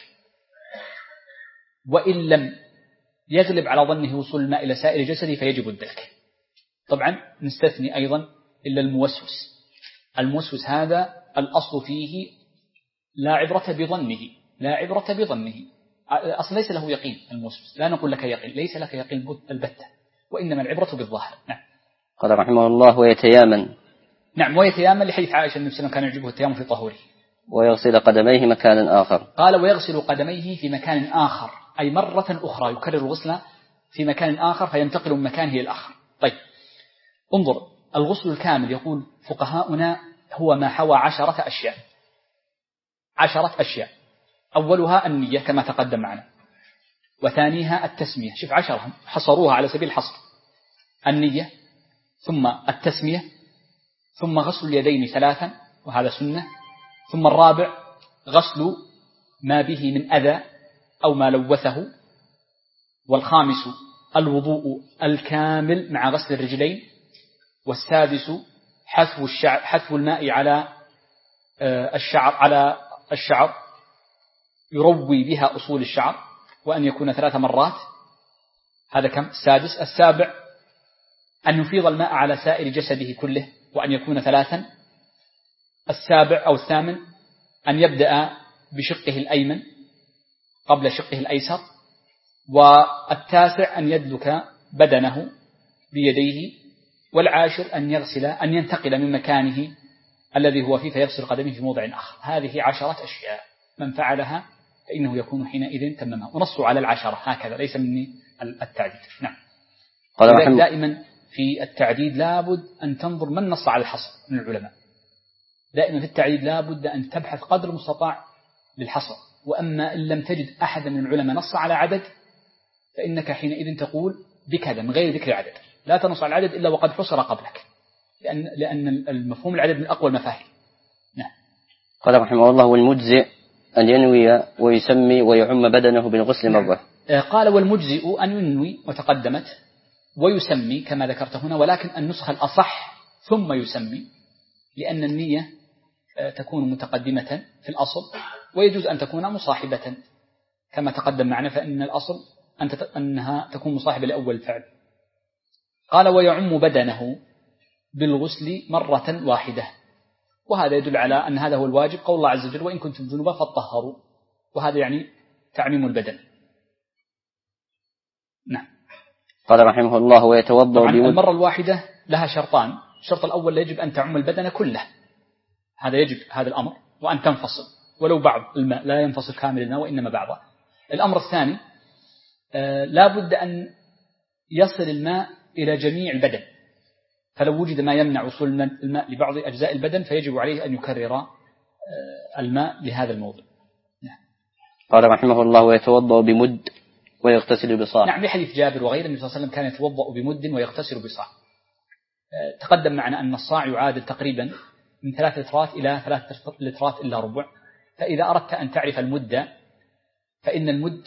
وإن لم يغلب على ظنه وصول الماء إلى سائر جسده فيجب الدلك. طبعا نستثني أيضا إلا الموسوس هذا الأصل فيه لا عبرة بظنه، أصلا ليس له يقين. الموسوس لا نقول لك يقين، ليس لك يقين البتة، وإنما العبرة بالظاهر. نعم. قال رحمه الله: ويتيامن. نعم. ويتيامن لحديث عائشة النبي صلى الله عليه وسلم كان يعجبه التيامن في طهوره. ويغسل قدميه مكانا آخر. قال ويغسل قدميه في مكان آخر، أي مرة أخرى يكرر الغسل في مكان آخر فينتقل من مكانه إلى الآخر. طيب انظر، الغسل الكامل يقول فقهاؤنا هو ما حوى 10 أشياء. 10 أشياء، أولها النية كما تقدم معنا، وثانيها التسمية. شوف 10 حصروها على سبيل الحصر: النية، ثم التسمية، ثم غسل اليدين 3 وهذا سنة، ثم الرابع غسل ما به من أذى أو ما لوثه، والخامس الوضوء الكامل مع غسل الرجلين، والسادس حثو الماء على الشعر يروي بها أصول الشعر، وأن يكون 3 مرات. هذا كم؟ السادس. السابع أن يفيض الماء على سائر جسده كله، وأن يكون 3. السابع أو الثامن أن يبدأ بشقه الأيمن قبل شقه الأيسر. والتاسع أن يدلك بدنه بيديه. والعاشر أن ينتقل من مكانه الذي هو فيه فيغسل قدمه في موضع آخر. هذه 10 أشياء، من فعلها فإنه يكون حينئذ تممها. ونصوا على 10 هكذا، ليس مني التعديد. نعم. دائما في التعديد لابد أن تنظر من نص على الحصر من العلماء. دائما في التعديد لابد أن تبحث قدر المستطاع للحصر. وأما إن لم تجد أحد من العلماء نص على عدد فإنك حينئذ تقول بكذا من غير ذكر عدد. لا تنص على العدد إلا وقد حصر قبلك، لأن المفهوم العدد من أقوى المفاهيم. نعم. قال رحمه الله: والمجزئ أن ينوي ويسمي ويعم بدنه بالغسل مرة. قال والمجزئ أن ينوي وتقدمت، ويسمي كما ذكرت هنا، ولكن النسخة الأصح ثم يسمي، لأن النية تكون متقدمة في الأصل، ويجوز أن تكون مصاحبة كما تقدم معنا، فإن الأصل أنها تكون مصاحبة لأول الفعل. قال ويعم بدنه بالغسل مرة واحدة، وهذا يدل على أن هذا هو الواجب، قول الله عز وجل: وإن كنتم جنبا فاطهروا، وهذا يعني تعميم البدن. نعم. قال رحمه الله: ويتوضأ المرة الواحدة لها شرطان. الشرط الأول يجب أن تعم البدن كله، هذا يجب هذا الأمر، وأن تنفصل ولو بعض الماء، لا ينفصل كامل الماء وإنما بعضه. الأمر الثاني لا بد أن يصل الماء إلى جميع البدن، فلو وجد ما يمنع وصول الماء لبعض أجزاء البدن فيجب عليه أن يكرر الماء لهذا الموضوع. نعم. قال رحمه الله: ويتوضأ بمد ويغتسل بصاع. نعم، لحديث جابر وغيره النبي صلى الله عليه وسلم كان يتوضأ بمد ويغتسل بصاع. تقدم معنا أن الصاع يعادل تقريبا من 3 لترات إلى 3 لترات إلا ربع. فإذا أردت أن تعرف المد فإن المد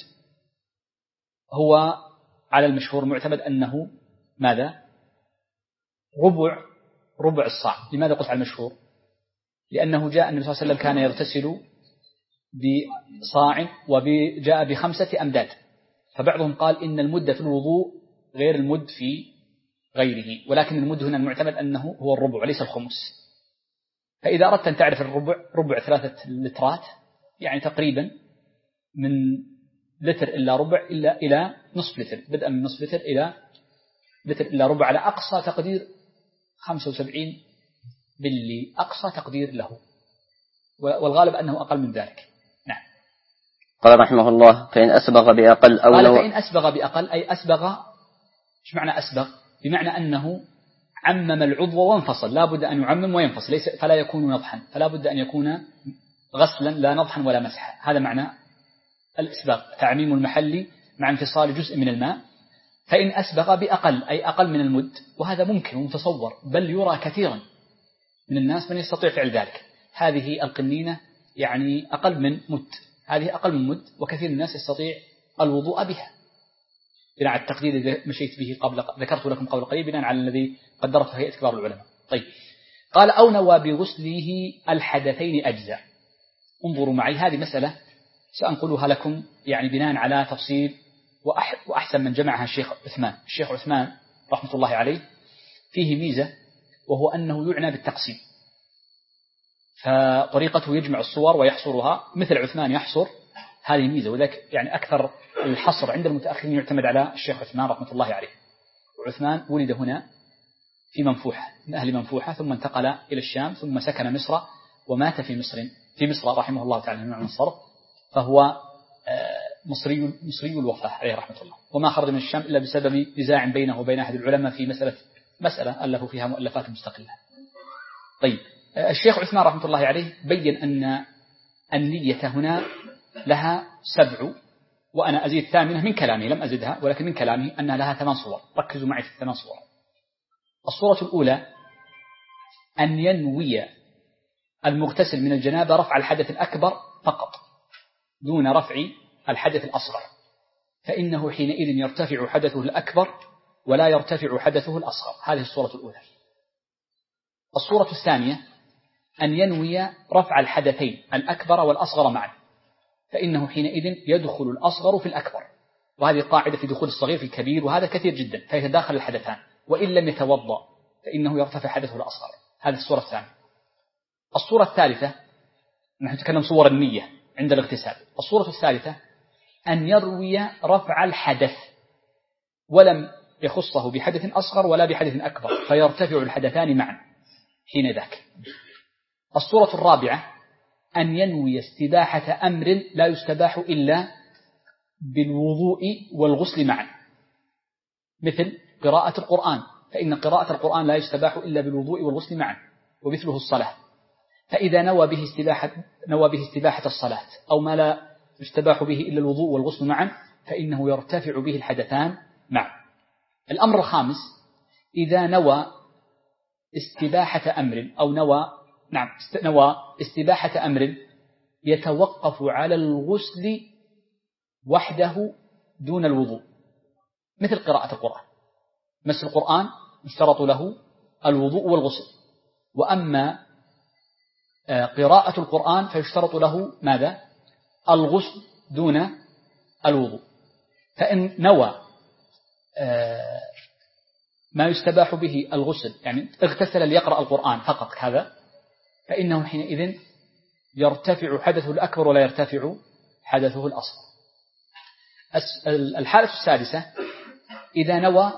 هو على المشهور معتمد أنه ماذا؟ ربع الصاع. لماذا قلت على المشهور؟ لأنه جاء النبي صلى الله عليه وسلم كان يغتسل بصاع وجاء ب5 أمداد، فبعضهم قال إن المد في الوضوء غير المد في غيره، ولكن المد هنا المعتمد أنه هو الربع وليس الخمس. فإذا أردت أن تعرف ربع 3 لترات، يعني تقريبا من لتر إلا ربع إلى نصف لتر، بدءا من نصف لتر إلى لتر إلا ربع، على أقصى تقدير 75 ملي، أقصى تقدير له، والغالب أنه أقل من ذلك. نعم. قال رحمه الله: فإن أسبغ بأقل أو قال فإن أسبغ بأقل، أي أسبغ، إيش معنى أسبغ؟ بمعنى أنه عمم العضو وانفصل، لا بد أن يعمم وينفصل، فلا يكون نضحا، فلا بد أن يكون غسلا لا نضحا ولا مسحا. هذا معنى الإسباغ، تعميم المحل مع انفصال جزء من الماء. فإن أسبغ بأقل، أي أقل من المد، وهذا ممكن ومتصور، بل يرى كثيرا من الناس من يستطيع فعل ذلك. هذه القنينة يعني أقل من مد، هذه أقل من مد، وكثير من الناس يستطيع الوضوء بها بناء على التقدير الذي مشيت به ذكرت لكم قبل قليل، بناء على الذي قدرته هيئة كبار العلماء. طيب، قال أو نوى بغسله الحدثين أجزاء. انظروا معي، هذه مسألة سأنقلها لكم يعني بناء على تفصيل وأحسن من جمعها الشيخ عثمان رحمة الله عليه. فيه ميزة، وهو أنه يعنى بالتقسيم، فطريقته يجمع الصور ويحصرها مثل عثمان يحصر. هذه ميزة، وذلك يعني أكثر الحصر عند المتأخرين يعتمد على الشيخ عثمان رحمة الله عليه. وعثمان ولد هنا في منفوحة، من أهل منفوحة، ثم انتقل إلى الشام، ثم سكن مصر ومات في مصر، في مصر رحمه الله تعالى من الصرف، فهو مصري الوفاة عليه رحمة الله، وما خرج من الشام إلا بسبب نزاع بينه وبين أحد العلماء في مسألة ألفوا فيها مؤلفات مستقلة. طيب، الشيخ عثمان رحمة الله عليه بين أن النية هنا لها 7، وأنا أزيد 8 من كلامه، لم أزدها ولكن من كلامه أنها لها 8 صور. ركزوا معي في 8 صور. الصورة الأولى أن ينوي المغتسل من الجنابة رفع الحدث الأكبر فقط دون رفع الحدث الأصغر، فإنه حينئذ يرتفع حدثه الأكبر ولا يرتفع حدثه الأصغر. هذه الصورة الأولى. الصورة الثانية أن ينوي رفع الحدثين الأكبر والأصغر معا، فإنه حينئذ يدخل الأصغر في الأكبر، وهذه قاعدة في دخول الصغير في الكبير، وهذا كثير جدا، فيتداخل الحدثان، وإن لم يتوضأ فإنه يرتفع حدثه الأصغر. هذه الصورة الثانية. الصورة الثالثة، نحن نتكلم صور النية عند الاغتسال. الصورة الثالثة أن يروي رفع الحدث ولم يخصه بحدث أصغر ولا بحدث أكبر، فيرتفع الحدثان معا حين ذاك. الصورة الرابعة أن ينوي استباحة أمر لا يستباح إلا بالوضوء والغسل معا، مثل قراءة القرآن، فإن قراءة القرآن لا يستباح إلا بالوضوء والغسل معا، ومثله الصلاة، فإذا نوى به استباحة الصلاة أو ما لا يستباح به إلا الوضوء والغسل معا، فإنه يرتفع به الحدثان معا. الأمر الخامس، إذا نوى استباحة أمر أو نوى استباحة أمر يتوقف على الغسل وحده دون الوضوء، مثل قراءة القرآن. مس القرآن يشترط له الوضوء والغسل، وأما قراءة القرآن فيشترط له ماذا؟ الغسل دون الوضوء. فإن نوى ما يستباح به الغسل، يعني اغتسل ليقرأ القرآن فقط هذا، فإنه حينئذ يرتفع حدثه الأكبر ولا يرتفع حدثه الأصغر. الحالة السادسة، إذا نوى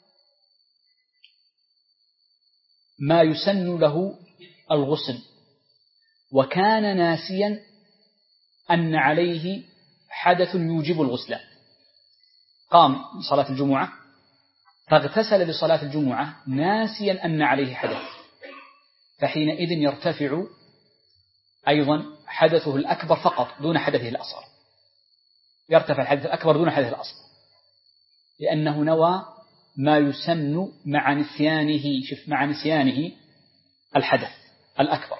ما يسن له الغسل وكان ناسيا أن عليه حدث يوجب الغسل، قام صلاة الجمعة فاغتسل لصلاة الجمعة ناسيا أن عليه حدث، فحينئذ يرتفع أيضا حدثه الأكبر فقط دون حدثه الأصغر، يرتفع الحدث الأكبر دون حدث الأصغر، لأنه نوى ما يسن مع نسيانه الحدث الأكبر.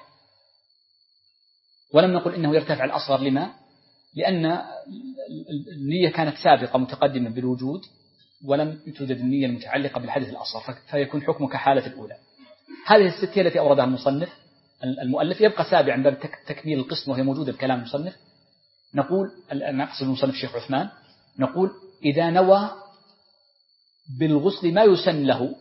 ولم نقل إنه يرتفع الأصغر. لما؟ لأن النية كانت سابقة متقدمة بالوجود، ولم توجد النية المتعلقة بالحدث الأصغر، فيكون حكمه كحالة الأولى. هذه الستة التي أوردها المؤلف. يبقى سابعا باب تكميل القسم، وهي موجودة بكلام المصنف. نقول نقصد المصنف الشيخ عثمان، نقول إذا نوى بالغسل ما يسن له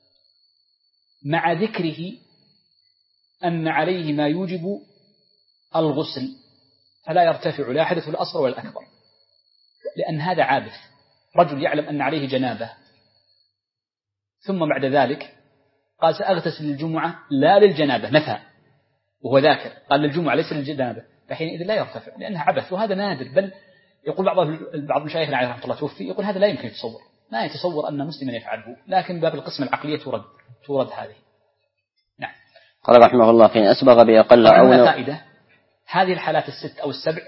مع ذكره أن عليه ما يوجب الغسل، فلا يرتفع لا حدث الأصغر ولا الأكبر، لأن هذا عابث. رجل يعلم أن عليه جنابة ثم بعد ذلك قال سأغتسل للجمعة لا للجنابة، نفى وهو ذاكر، قال للجمعة ليس للجنابة، فحينئذ لا يرتفع، لأنها عبث، وهذا نادر. بل يقول بعض مشايخنا عليه رحمة الله توفي، يقول هذا لا يمكن يتصور، لا يتصور أن مسلما يفعله، لكن باب القسم العقلية تورد هذه. نعم. قال رحمه الله فإن أسبغ بأقل أو فائدة هذه الحالات الست أو السبع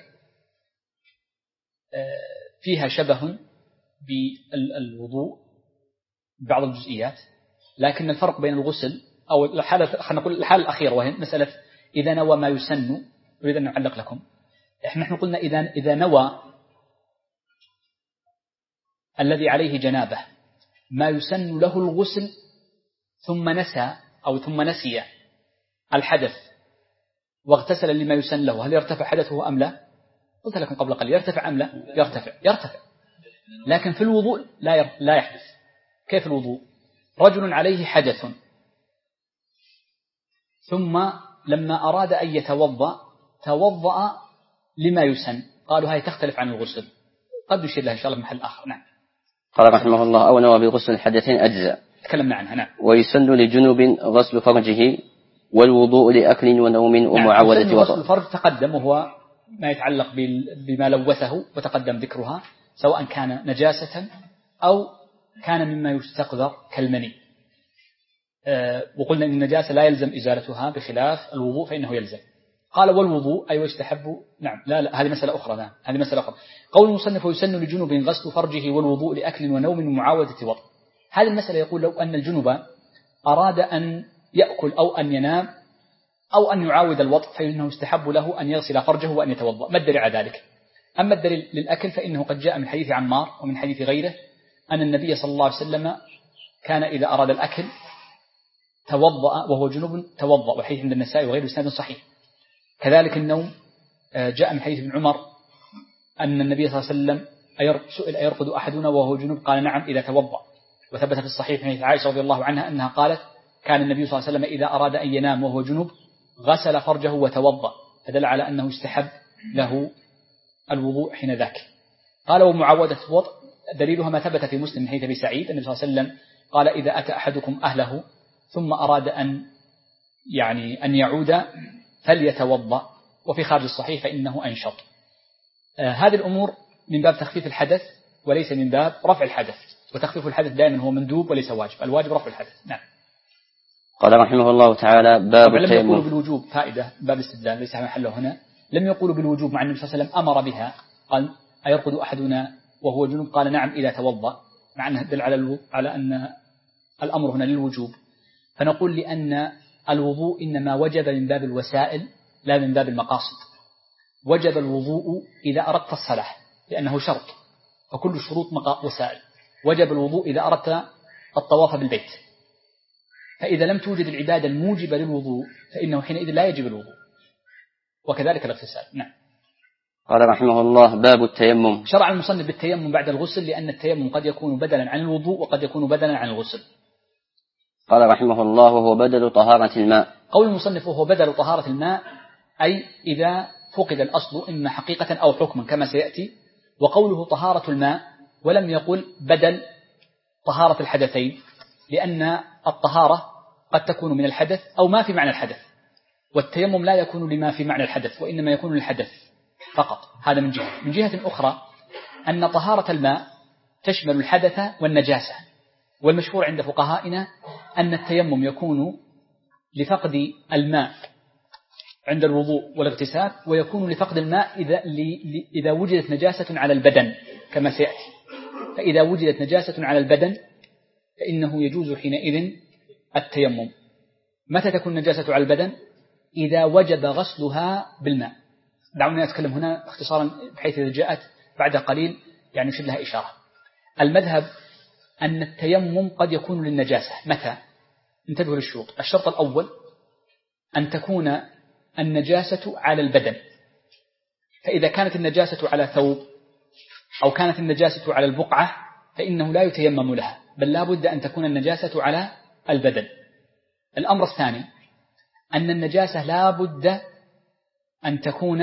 فيها شبه بالوضوء بعض الجزئيات، لكن الفرق بين الغسل أو خلينا نقول الحالة الأخيرة، وهي مسألة إذا نوى ما يسن. أريد أن نعلق لكم. نحن قلنا إذا نوى الذي عليه جنابه ما يسن له الغسل ثم نسي الحدث واغتسل لما يسن له، هل يرتفع حدثه أم لا؟ قلت لكم قبل قليل يرتفع أم لا؟ يرتفع. لكن في الوضوء لا يحدث. كيف الوضوء؟ رجل عليه حدث ثم لما أراد أن توضأ لما يسن، قالوا هاي تختلف عن الغسل، قد نشير لها إن شاء الله في محل آخر. نعم. قال رحمه الله أو نوى بغسل الحدثين أجزاء، تكلمنا عنها. نعم. ويسن لجنوب غسل فرجه والوضوء لأكل ونوم ومعاودة وطأ. وطأ. الفرج تقدم، وهو ما يتعلق بما لوثه وتقدم ذكرها، سواء كان نجاسة أو كان مما يستقذر كالمني. وقلنا إن النجاسة لا يلزم إزالتها بخلاف الوضوء فإنه يلزم. قال والوضوء أي ويستحب. نعم لا هذه مسألة أخرى. نعم هذه مسألة أخرى. قول المصنف ويسن لجنوب غسل فرجه والوضوء لأكل ونوم ومعاودة وطء. هذه المسألة يقول لو أن الجنوب أراد أن يأكل أو أن ينام أو أن يعاود الوطء فإنه يستحب له أن يغسل فرجه وأن يتوضأ. ما الدليل على ذلك؟ أما الدليل للأكل فإنه قد جاء من حديث عمار ومن حديث غيره أن النبي صلى الله عليه وسلم كان إذا أراد الأكل توضأ وهو جنوب توضأ، وحديث عند النسائي وغيره إسناد صحيح. كذلك النوم جاء من حديث ابن عمر أن النبي صلى الله عليه وسلم سئل أيرقد أحدنا وهو جنوب قال نعم إذا توضأ. وثبت في الصحيح من حديث عائشة رضي الله عنها أنها قالت كان النبي صلى الله عليه وسلم إذا أراد أن ينام وهو جنوب غسل فرجه وتوضأ، فدل على أنه يستحب له الوضوء حين ذاك. قال ومعاودة الوطء دليلها ما ثبت في مسلم من حديث أبي سعيد النبي صلى الله عليه وسلم قال إذا أتى أحدكم أهله ثم أراد أن يعود فليتوضأ، وفي خارج الصحيح فإنه أنشط. هذه الأمور من باب تخفيف الحدث وليس من باب رفع الحدث، وتخفيف الحدث دائما هو مندوب وليس واجب، الواجب رفع الحدث. نعم. قال رحمه الله تعالى باب لم التيمم. يقولوا بالوجوب، فائدة باب الاستدلال ليس محله هنا. لم يقولوا بالوجوب مع النبي صلى الله عليه وسلم أمر بها، قال أيرقد أحدنا وهو جنوب قال نعم إذا توضأ، مع أنه دل على أن الأمر هنا للوجوب. فنقول لأن الوضوء إنما وجب من باب الوسائل لا من باب المقاصد. وجب الوضوء إذا أردت الصلاة لأنه شرط، فكل شروط وسائل. وجب الوضوء إذا أردت الطواف بالبيت، فإذا لم توجد العبادة الموجبة للوضوء فإنه حينئذ لا يجب الوضوء، وكذلك الاغتسال. نعم. قال رحمه الله باب التيمم. شرع المصنف بالتيمم بعد الغسل لأن التيمم قد يكون بدلا عن الوضوء وقد يكون بدلا عن الغسل. قال رحمه الله وهو بدل طهارة الماء. قول المصنف وهو بدل طهارة الماء أي إذا فقد الأصل إما حقيقة أو حكما كما سيأتي. وقوله طهارة الماء ولم يقل بدل طهارة الحدثين، لأن الطهارة قد تكون من الحدث أو ما في معنى الحدث، والتيمم لا يكون لما في معنى الحدث وإنما يكون للحدث فقط. هذا من جهة. من جهة أخرى أن طهارة الماء تشمل الحدث والنجاسة، والمشهور عند فقهائنا أن التيمم يكون لفقد الماء عند الوضوء والاغتسال، ويكون لفقد الماء إذا وجدت نجاسة على البدن كما سيأتي. فإذا وجدت نجاسة على البدن فإنه يجوز حينئذ التيمم. متى تكون نجاسة على البدن؟ إذا وجب غسلها بالماء. دعوني أتكلم هنا اختصارا بحيث إذا جاءت بعد قليل يشير لها إشارة. المذهب أن التيمم قد يكون للنجاسة. متى؟ انتبهوا للشروط. الشرط الأول أن تكون النجاسة على البدن، فإذا كانت النجاسة على ثوب أو كانت النجاسة على البقعة فإنه لا يتيمم لها، بل لا بد أن تكون النجاسة على البدن. الأمر الثاني أن النجاسة لا بد أن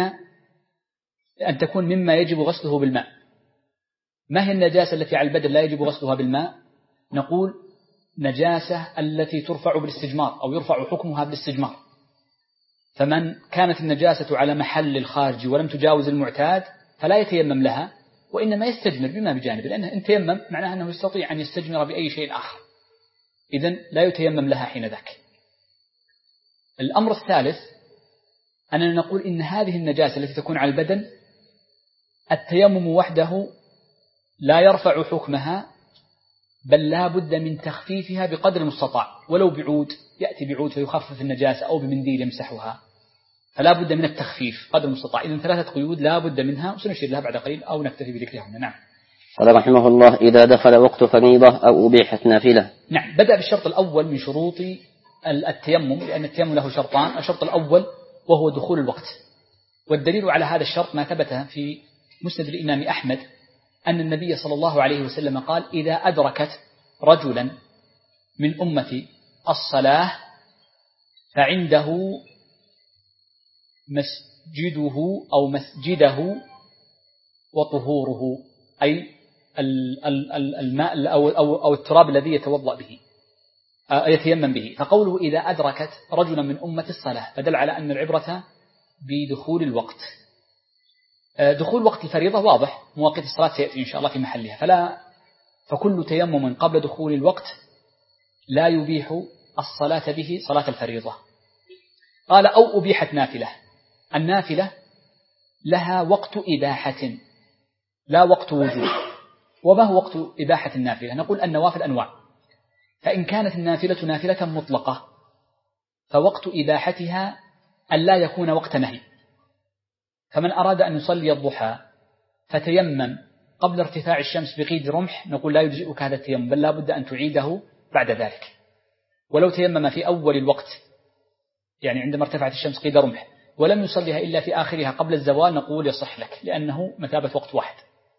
تكون مما يجب غسله بالماء. ما هي النجاسة التي على البدن لا يجب غسلها بالماء؟ نقول نجاسة التي ترفع بالاستجمار أو يرفع حكمها بالاستجمار. فمن كانت النجاسة على محل الخارج ولم تجاوز المعتاد فلا يتيمم لها، وإنما يستجمر بما بجانب، لأنه إن تيمم معناه أنه يستطيع أن يستجمر بأي شيء آخر، إذن لا يتيمم لها حين ذاك. الأمر الثالث أننا نقول إن هذه النجاسة التي تكون على البدن التيمم وحده لا يرفع حكمها، بل لا بد من تخفيفها بقدر المستطاع، ولو بعود يأتي بعود فيخفف النجاسة أو بمنديل يمسحها، فلا بد من التخفيف قدر المستطاع. إذن 3 قيود لا بد منها، وسنشير لها بعد قليل أو نكتفي بذكرها هنا. نعم. قال رحمه الله إذا دخل وقت فريضة أو أبيحت نافلة. نعم. بدأ بالشرط الأول من شروط التيمم، لأن التيمم له شرطان. الشرط الأول وهو دخول الوقت، والدليل على هذا الشرط ما ثبت في مسند الإمام أحمد أن النبي صلى الله عليه وسلم قال إذا أدركت رجلا من أمتي الصلاة فعنده مسجده وطهوره، أي الماء أو التراب الذي يتوضأ به. يتيمم به. فقوله إذا أدركت رجلا من أمة الصلاة فدل على أن العبرة بدخول الوقت. دخول وقت الفريضة واضح، مواقيت الصلاة سيأتي إن شاء الله في محلها، فكل تيمم قبل دخول الوقت لا يبيح الصلاة به صلاة الفريضة. قال أو أبيحت نافلة. النافلة لها وقت إباحة لا وقت وجوب. وما هو وقت إباحة النافلة؟ نقول النوافل أنواع، فإن كانت النافلة نافلة مطلقة فوقت إباحتها أن لا يكون وقت نهي. فمن أراد أن يصلي الضحى فتيمم قبل ارتفاع الشمس بقيد رمح نقول لا يجزئك هذا التيمم، بل لا بد أن تعيده بعد ذلك. ولو تيمم في أول الوقت يعني عندما ارتفعت الشمس قيد رمح ولم يصليها إلا في آخرها قبل الزوال نقول يصح لك، لأنه مثابة وقت واحد.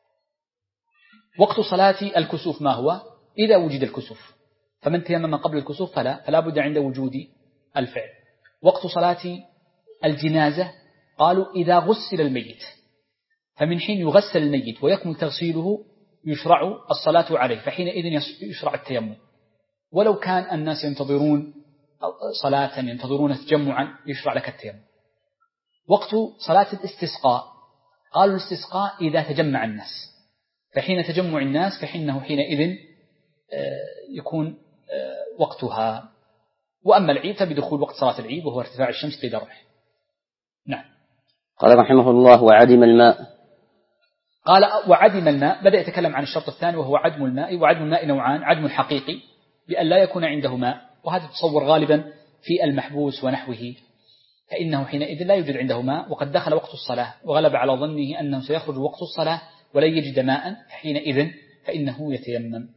وقت صلاة الكسوف ما هو؟ إذا وجد الكسوف، فمن تيمم قبل الكسوف فلا بد عند وجود الفعل. وقت صلاة الجنازة قالوا إذا غسل الميت، فمن حين يغسل الميت ويكمل تغسيله يشرع الصلاة عليه، فحينئذ يشرع التيمم. ولو كان الناس ينتظرون صلاة ينتظرون تجمعا يشرع لك التيمم. وقت صلاة الاستسقاء قالوا الاستسقاء إذا تجمع الناس، فحين تجمع الناس فحينه حينئذ يكون وقتها. وأما العيد فبدخول وقت صلاة العيد وهو ارتفاع الشمس قيد رمح. نعم. قال رحمه الله وعدم الماء. قال وعدم الماء، بدأ يتكلم عن الشرط الثاني وهو عدم الماء. وعدم الماء نوعان: عدم حقيقي بأن لا يكون عنده ماء، وهذا تصور غالبا في المحبوس ونحوه، فإنه حينئذ لا يوجد عنده ماء وقد دخل وقت الصلاة وغلب على ظنه أنه سيخرج وقت الصلاة ولن يجد ماء، حينئذ فإنه يتيمم.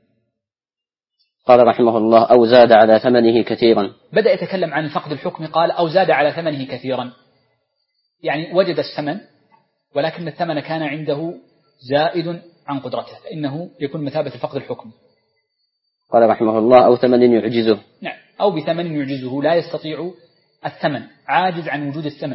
قال رحمه الله أو زاد على ثمنه كثيرا. بدأ يتكلم عن فقد الحكم، قال أو زاد على ثمنه كثيرا، يعني وجد الثمن ولكن الثمن كان عنده زائد عن قدرته فإنه يكون مثابة فقد الحكم. قال رحمه الله أو ثمن يعجزه. نعم، أو بثمن يعجزه، لا يستطيع الثمن، عاجز عن وجود الثمن.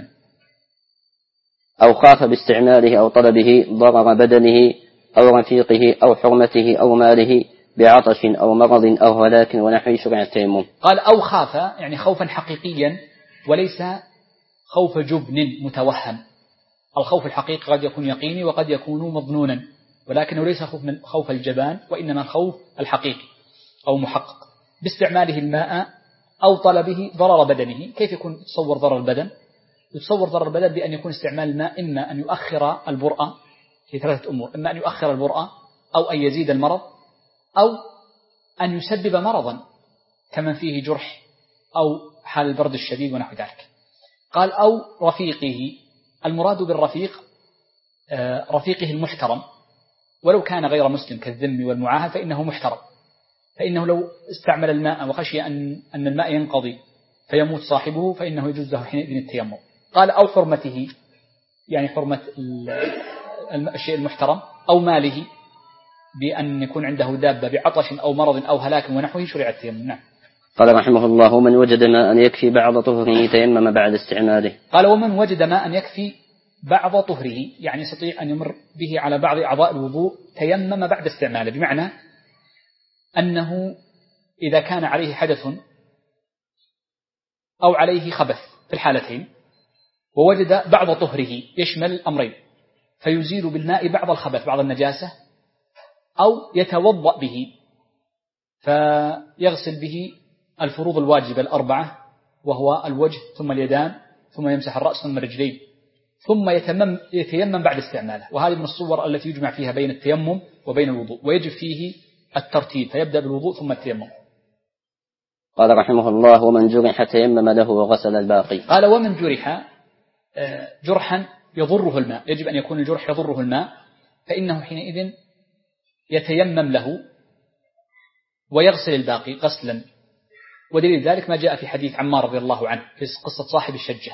أو خاف باستعماله أو طلبه ضرر بدنه أو رفيقه أو حرمته أو ماله بعطش أو مرض أو هلاك ونحو شرع التيمم. قال أو خاف يعني خوفا حقيقيا وليس خوف جبن متوهم. الخوف الحقيقي قد يكون يقيني وقد يكون مظنونا، ولكنه ليس خوف الجبان وإنما الخوف الحقيقي أو محقق. باستعماله الماء أو طلبه ضرر بدنه. كيف يكون تصور ضرر البدن؟ يتصور ضرر البدن بأن يكون استعمال الماء إما أن يؤخر البرء في ثلاثة أمور: إما أن يؤخر البرء أو أن يزيد المرض أو أن يسبب مرضا كمن فيه جرح أو حال البرد الشديد ونحو ذلك. قال أو رفيقه. المراد بالرفيق رفيقه المحترم، ولو كان غير مسلم كالذم والمعاهد فإنه محترم، فإنه لو استعمل الماء وخشي أن الماء ينقضي فيموت صاحبه فإنه يجوز له حينئذ التيمم. قال أو حرمته يعني حرمة الشيء المحترم، أو ماله بأن يكون عنده دابة بعطش أو مرض أو هلاك ونحوه شرع التيمم. نعم. قال رحمه الله ومن وجد ماء يكفي بعض طهره تيمم بعد استعماله. قال ومن وجد ماء يكفي بعض طهره يعني يستطيع أن يمر به على بعض أعضاء الوضوء تيمم بعد استعماله، بمعنى أنه إذا كان عليه حدث أو عليه خبث في الحالتين ووجد بعض طهره يشمل الأمرين، فيزيل بالماء بعض الخبث بعض النجاسة، أو يتوضأ به فيغسل به الفروض الواجبة الأربعة وهو الوجه ثم اليدان ثم يمسح الرأس ثم الرجلين ثم يتيمم بعد استعماله. وهذه من الصور التي يجمع فيها بين التيمم وبين الوضوء، ويجب فيه الترتيب فيبدأ بالوضوء ثم التيمم. قال رحمه الله ومن جرح تيمم له وغسل الباقي. قال ومن جرح جرحا يضره الماء، يجب أن يكون الجرح يضره الماء، فإنه حينئذ يتيمم له ويغسل الباقي غسلا. ودليل ذلك ما جاء في حديث عمار رضي الله عنه في قصة صاحب الشجة.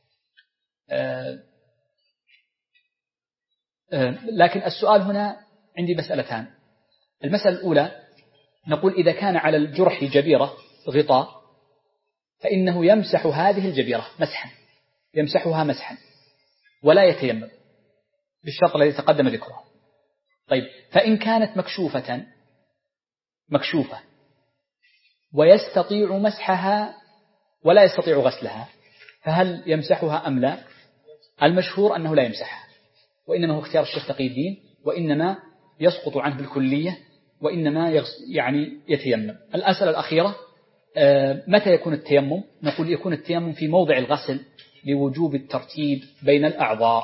لكن السؤال هنا عندي مسألتان. المسألة الأولى نقول إذا كان على الجرح جبيرة غطاء فإنه يمسح هذه الجبيرة مسحا، يمسحها مسحا ولا يتيمم بالشرط الذي تقدم ذكره. طيب فإن كانت مكشوفة ويستطيع مسحها ولا يستطيع غسلها، فهل يمسحها أم لا؟ المشهور أنه لا يمسحها، وإنما هو اختيار الشيخ تقي الدين، وإنما يسقط عنه بالكلية، وإنما يعني يتيمم. الأسئلة الأخيرة: متى يكون التيمم؟ نقول يكون التيمم في موضع الغسل لوجوب الترتيب بين الأعضاء.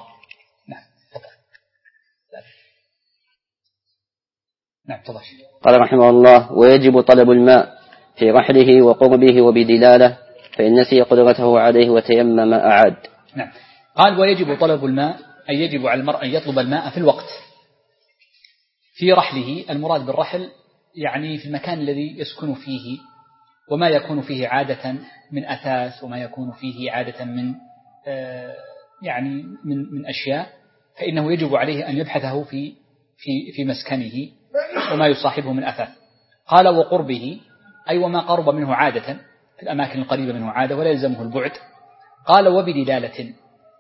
نعم تفضل. قال رحمه الله: ويجب طلب الماء في رحله وقربه وبدلاله، فإن نسي قدرته عليه وتيمم أعاد. نعم. قال: ويجب طلب الماء، أي يجب على المرء أن يطلب الماء في الوقت في رحله. المراد بالرحل يعني في المكان الذي يسكن فيه، وما يكون فيه عادة من أثاث، وما يكون فيه عادة من يعني من أشياء، فإنه يجب عليه أن يبحثه في مسكنه وما يصاحبه من أثاث. قال: وقربه، أي وما قرب منه عادة، في الأماكن القريبة منه عادة ولا يلزمه البعد. قال: وبدلالة،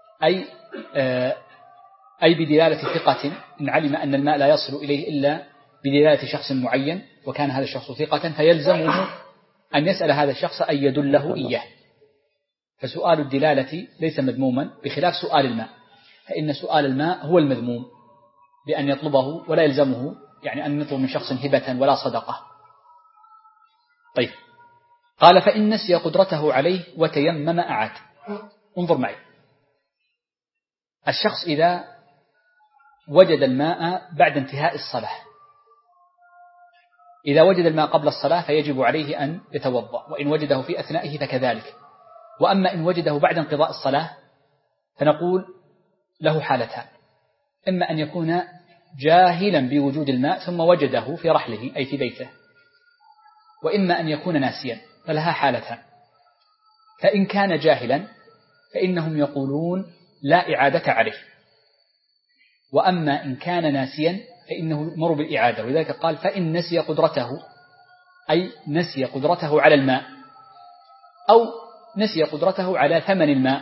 أي بدلالة ثقة، إن علم أن الماء لا يصل إليه إلا بدلالة شخص معين وكان هذا الشخص ثقة، فيلزمه أن يسأل هذا الشخص أن يدله إياه. فسؤال الدلالة ليس مذموما، بخلاف سؤال الماء، فإن سؤال الماء هو المذموم، بأن يطلبه ولا يلزمه يعني أن يطلب من شخص هبة ولا صدقة. طيب. قال: فإن نسي قدرته عليه وتيمم أعاد. انظر معي، الشخص إذا وجد الماء بعد انتهاء الصلاة، إذا وجد الماء قبل الصلاة فيجب عليه أن يتوضأ، وإن وجده في أثنائه فكذلك. وأما إن وجده بعد انقضاء الصلاة فنقول له حالتان: إما أن يكون جاهلا بوجود الماء ثم وجده في رحله أي في بيته، وإما أن يكون ناسيا، فلها حالتان. فإن كان جاهلا فإنهم يقولون لا إعادة عليه، وأما إن كان ناسيا فإنه يؤمر بالإعادة. ولذلك قال: فإن نسي قدرته، أي نسي قدرته على الماء، أو نسي قدرته على ثمن الماء،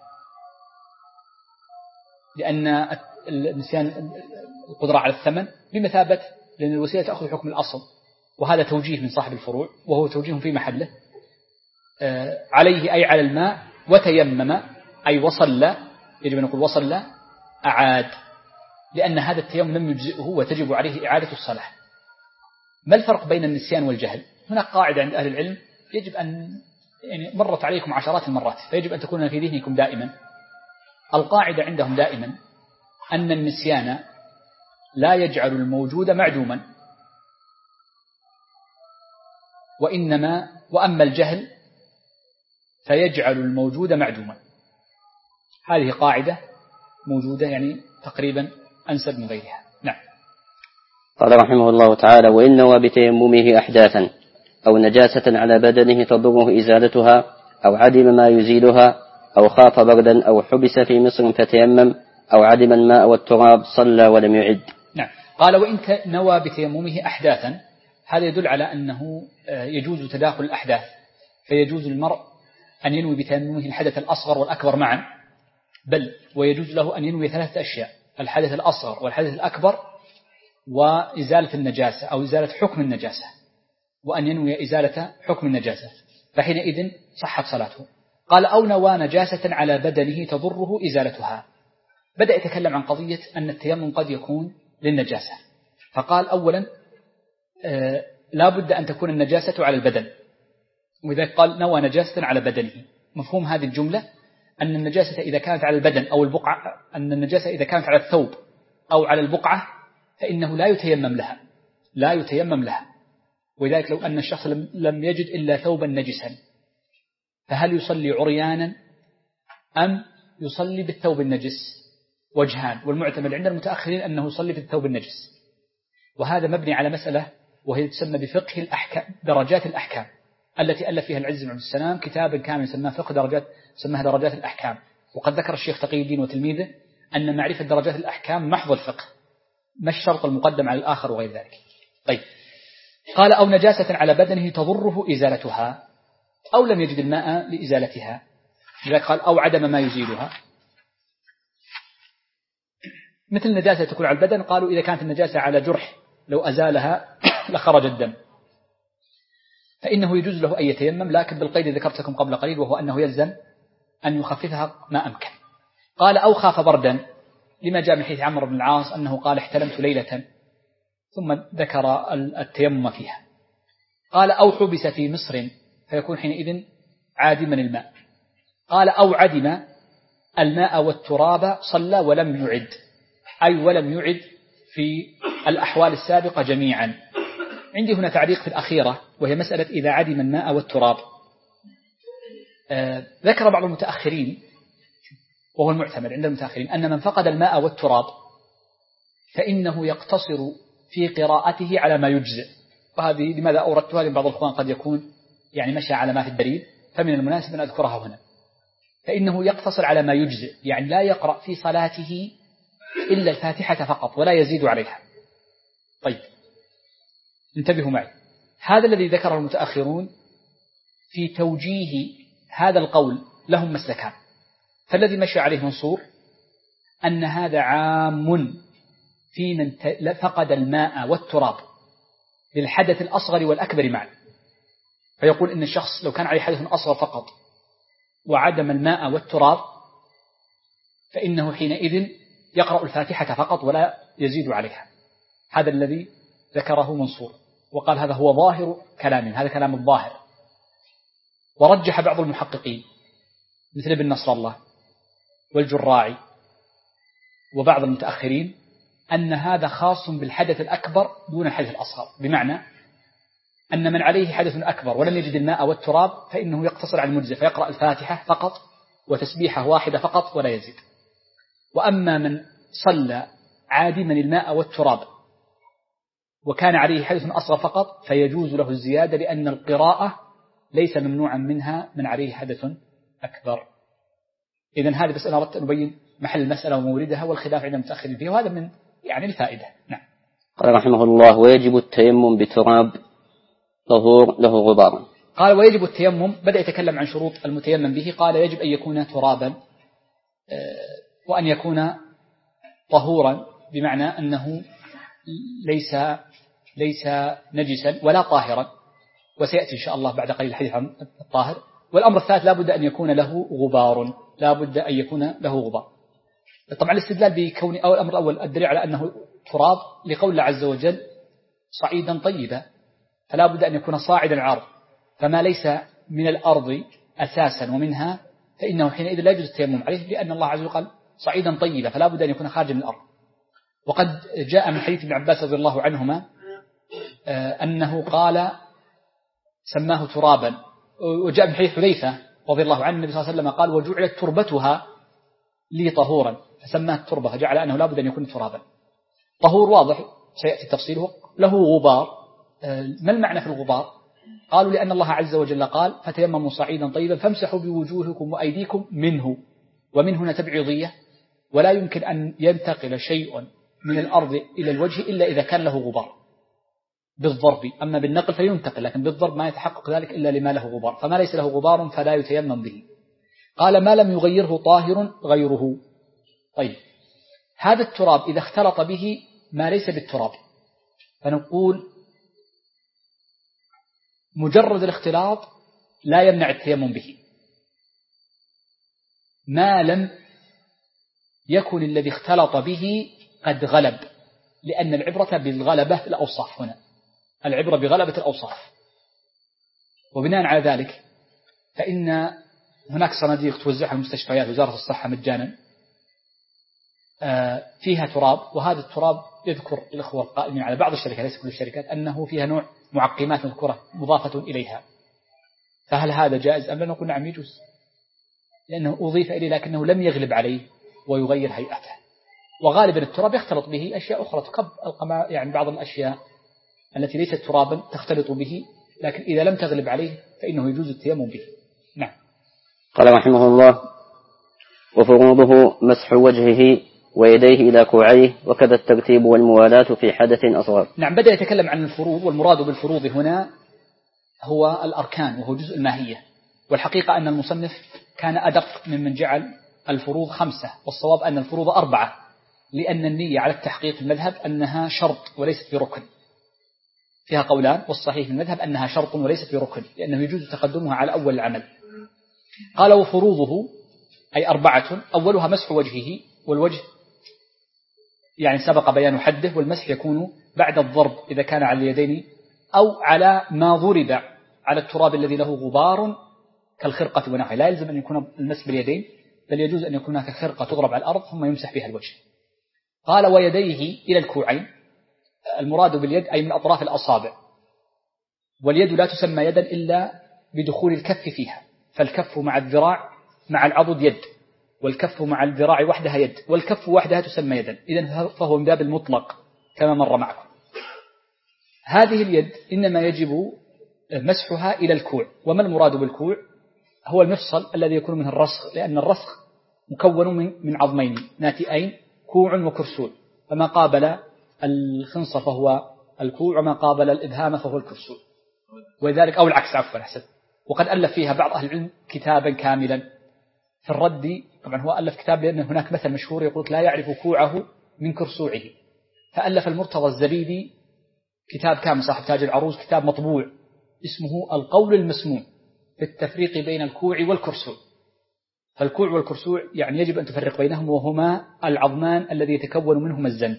لأن النسيان القدرة على الثمن بمثابة، لأن الوسيلة تأخذ حكم الأصل، وهذا توجيه من صاحب الفروع وهو توجيه في محله. عليه أي على الماء، وتيمم أي وصلى، يجب أن نقول وصلى أعاد، لأن هذا التيمم لم يجزئه وتجب عليه إعادة الصلاة. ما الفرق بين النسيان والجهل؟ هناك قاعدة عند أهل العلم يجب أن يعني مرت عليكم عشرات المرات، فيجب أن تكون في ذهنكم دائما. القاعدة عندهم دائما أن النسيان لا يجعل الموجود معدوما، وأما الجهل فيجعل الموجود معدوما. هذه قاعدة موجودة يعني تقريبا أنسب من غيرها. نعم. قال رحمه الله تعالى: وإن نوى بتيممه أحداثا أو نجاسة على بدنه تضره إزالتها، أو عدم ما يزيلها، أو خاف بردا، أو حبس في مصر فتيمم، أو عدم الماء والتراب، صلى ولم يعد. نعم. قال: وإن نوى بتيممه أحداثا، هذا يدل على أنه يجوز تداخل الأحداث، فيجوز المرء أن ينوي بتيممه الحدث الأصغر والأكبر معا، بل ويجوز له أن ينوي ثلاثة أشياء: الحدث الأصغر والحدث الأكبر وإزالة النجاسة أو إزالة حكم النجاسة، وأن ينوي إزالة حكم النجاسة، فحينئذ صحت صلاته. قال: أو نوى نجاسة على بدنه تضره إزالتها. بدأ يتكلم عن قضية أن التيمم قد يكون للنجاسة، فقال: أولا لا بد أن تكون النجاسة على البدن، ولذلك قال: نوى نجاسة على بدنه. مفهوم هذه الجملة أن النجاسة إذا كانت على البدن أو البقعة، أن النجاسة إذا كانت على الثوب أو على البقعة فإنه لا يتيمم لها. ولذلك لو أن الشخص لم يجد إلا ثوبا نجسا، فهل يصلي عريانا أم يصلي بالثوب النجس؟ وجهان، والمعتمد عند المتأخرين أنه يصلي بالثوب النجس. وهذا مبني على مسألة وهي تسمى بفقه الأحكام، درجات الأحكام، التي ألف فيها العز بن عبد السلام كتابا كامل يسمى فقه درجات، سماها درجات الأحكام. وقد ذكر الشيخ تقي الدين وتلميذه أن معرفة درجات الأحكام محض الفقه، ما الشرط المقدم على الآخر وغير ذلك. طيب. قال: أو نجاسة على بدنه تضره إزالتها، أو لم يجد الماء لإزالتها. لذلك قال: أو عدم ما يزيلها، مثل النجاسة تكون على البدن، قالوا إذا كانت النجاسة على جرح لو أزالها لخرج الدم. فإنه يجوز له أن يتيمم، لكن بالقيد ذكرت لكم قبل قليل، وهو أنه يلزم أن يخففها ما أمكن. قال أو خاف بردا، لما جاء من حديث عمرو بن العاص أنه قال احتلمت ليلة، ثم ذكر التيمم فيها. قال أو حبس في مصر فيكون حينئذ عادما الماء. قال أو عدم الماء والتراب صلى ولم يعد، أي ولم يعد في الأحوال السابقة جميعا. عندي هنا تعليق في الأخيرة، وهي مسألة إذا عدم الماء والتراب. ذكر بعض المتأخرين، وهو المعتمد عند المتأخرين، أن من فقد الماء والتراب فإنه يقتصر في قراءته على ما يجزئ. وهذه لماذا أوردتها؟ لأن بعض الأخوان قد يكون يعني مشى على ما في الدليل، فمن المناسب أن أذكرها هنا. فإنه يقتصر على ما يجزئ، يعني لا يقرأ في صلاته إلا الفاتحة فقط ولا يزيد عليها. طيب انتبهوا معي، هذا الذي ذكره المتأخرون في توجيه هذا القول لهم مسلكان. فالذي مشى عليه منصور أن هذا عام في من فقد الماء والتراب للحدث الأصغر والأكبر معا. فيقول إن الشخص لو كان عليه حدث أصغر فقط وعدم الماء والتراب فإنه حينئذ يقرأ الفاتحة فقط ولا يزيد عليها. هذا الذي ذكره منصور، وقال هذا هو ظاهر كلام، هذا كلام الظاهر. ورجح بعض المحققين مثل ابن نصر الله والجراعي وبعض المتأخرين أن هذا خاص بالحدث الأكبر دون الحدث الأصغر، بمعنى أن من عليه حدث أكبر ولم يجد الماء والتراب فإنه يقتصر على المجزئ فيقرأ الفاتحة فقط وتسبيحة واحدة فقط ولا يزيد. وأما من صلى عادما الماء والتراب وكان عليه حدث أصغر فقط فيجوز له الزيادة، لأن القراءة ليس ممنوعا منها من عليه حدث أكبر. إذن هذه بس أنا أردت أن أبين محل المسألة وموردها والخلاف عند المتأخرين فيها، وهذا من يعني الفائدة. نعم. قال رحمه الله ويجب التيمم بتراب طهور له غبار. قال ويجب التيمم، بدأ يتكلم عن شروط المتيمم به. قال يجب أن يكون ترابا، وأن يكون طهورا، بمعنى أنه ليس نجسا ولا طاهرا، وسيأتي إن شاء الله بعد قليل الحديث عن الطاهر. والأمر الثالث لا بد أن يكون له غبار، لا بد أن يكون له غبار. طبعا الاستدلال بكون أو الأمر الأول الدليل على أنه تراب لقول الله عز وجل صعيدا طيبا، فلا بد أن يكون صاعدا العرض، فما ليس من الأرض أساسا ومنها فإنه حينئذ لا يجوز التيمم عليه، لأن الله عز وجل قال صعيدا طيبا، فلا بد أن يكون خارجا من الأرض. وقد جاء من حديث ابن عباس رضي الله عنهما أنه قال سماه ترابا، وجاء من حديث حذيفة رضي الله عنه النبي صلى الله عليه وسلم قال وجعلت تربتها لي طهورا، فسماه التربة، فجعل أنه لا بد أن يكون ترابا. طهور واضح سيأتي تفصيله. له غبار، ما المعنى في الغبار؟ قالوا لأن الله عز وجل قال فتيمموا صعيدا طيبا فامسحوا بوجوهكم وأيديكم منه، ومن هنا تبعيضية، ولا يمكن أن ينتقل شيء من الأرض إلى الوجه إلا إذا كان له غبار بالضرب، أما بالنقل فينتقل، لكن بالضرب ما يتحقق ذلك إلا لما له غبار، فما ليس له غبار فلا يتيمم به. قال ما لم يغيره طاهر غيره. طيب هذا التراب إذا اختلط به ما ليس بالتراب فنقول مجرد الاختلاط لا يمنع التيمم به، ما لم يكن الذي اختلط به قد غلب، لأن العبرة بالغلبة في الأوصاف، هنا العبرة بغلبة الأوصاف. وبناء على ذلك فإن هناك صناديق توزعها المستشفيات وزارة الصحة مجانا فيها تراب، وهذا التراب يذكر الأخوة القائمين على بعض الشركات ليس كل الشركات أنه فيها نوع معقمات مذكورة مضافة إليها، فهل هذا جائز أم لا؟ نقول نعم يجوز، لأنه أضيف إليه لكنه لم يغلب عليه ويغير هيئته. وغالبا التراب يختلط به أشياء أخرى يعني بعض الأشياء التي ليست ترابا تختلط به، لكن إذا لم تغلب عليه فإنه يجوز التيمم به. نعم. قال رحمه الله وفروضه مسح وجهه ويديه إلى كوعيه، وكذا الترتيب والموالاة في حدث أصغر. نعم، بدأ يتكلم عن الفروض، والمراد بالفروض هنا هو الأركان وهو جزء الماهية. والحقيقة أن المصنف كان أدق ممن جعل الفروض 5، والصواب أن الفروض 4، لأن النية على التحقيق المذهب أنها شرط وليست بركن. فيها قولان، والصحيح في المذهب أنها شرط وليست بركن، لأنه يجوز تقدمها على أول العمل. قال وفروضه أي 4، أولها مسح وجهه، والوجه يعني سبق بيان حده، والمسح يكون بعد الضرب إذا كان على اليدين أو على ما ضرب على التراب الذي له غبار كالخرقة ونحوها. لا يلزم أن يكون المسح باليدين، بل يجوز أن يكون هناك خرقة تضرب على الأرض ثم يمسح بها الوجه. قال ويديه إلى الكوعين، المراد باليد أي من أطراف الأصابع، واليد لا تسمى يدا إلا بدخول الكف فيها، فالكف مع الذراع مع العضد يد، والكف مع الذراع وحدها يد، والكف وحدها تسمى يدا، إذن فهو من باب المطلق كما مر معكم. هذه اليد إنما يجب مسحها إلى الكوع. وما المراد بالكوع؟ هو المفصل الذي يكون منه الرسخ، لأن الرسخ مكون من عظمين ناتئين، كوع وكرسول، فما قابل الخنصر فهو الكوع، وما قابل الإبهام فهو الكرسول، ولذلك أو العكس عفوا أحسن. وقد ألف فيها بعض أهل العلم كتابا كاملا في الرد. طبعا هو ألف كتاب لأن هناك مثل مشهور يقول لا يعرف كوعه من كرسوعه، فألف المرتضى الزبيدي كتاب كامل صاحب تاج العروض، كتاب مطبوع اسمه القول المسموع في التفريق بين الكوع والكرسوع. فالكوع والكرسوع يعني يجب أن تفرق بينهم، وهما العظمان الذي يتكون منهما الزند،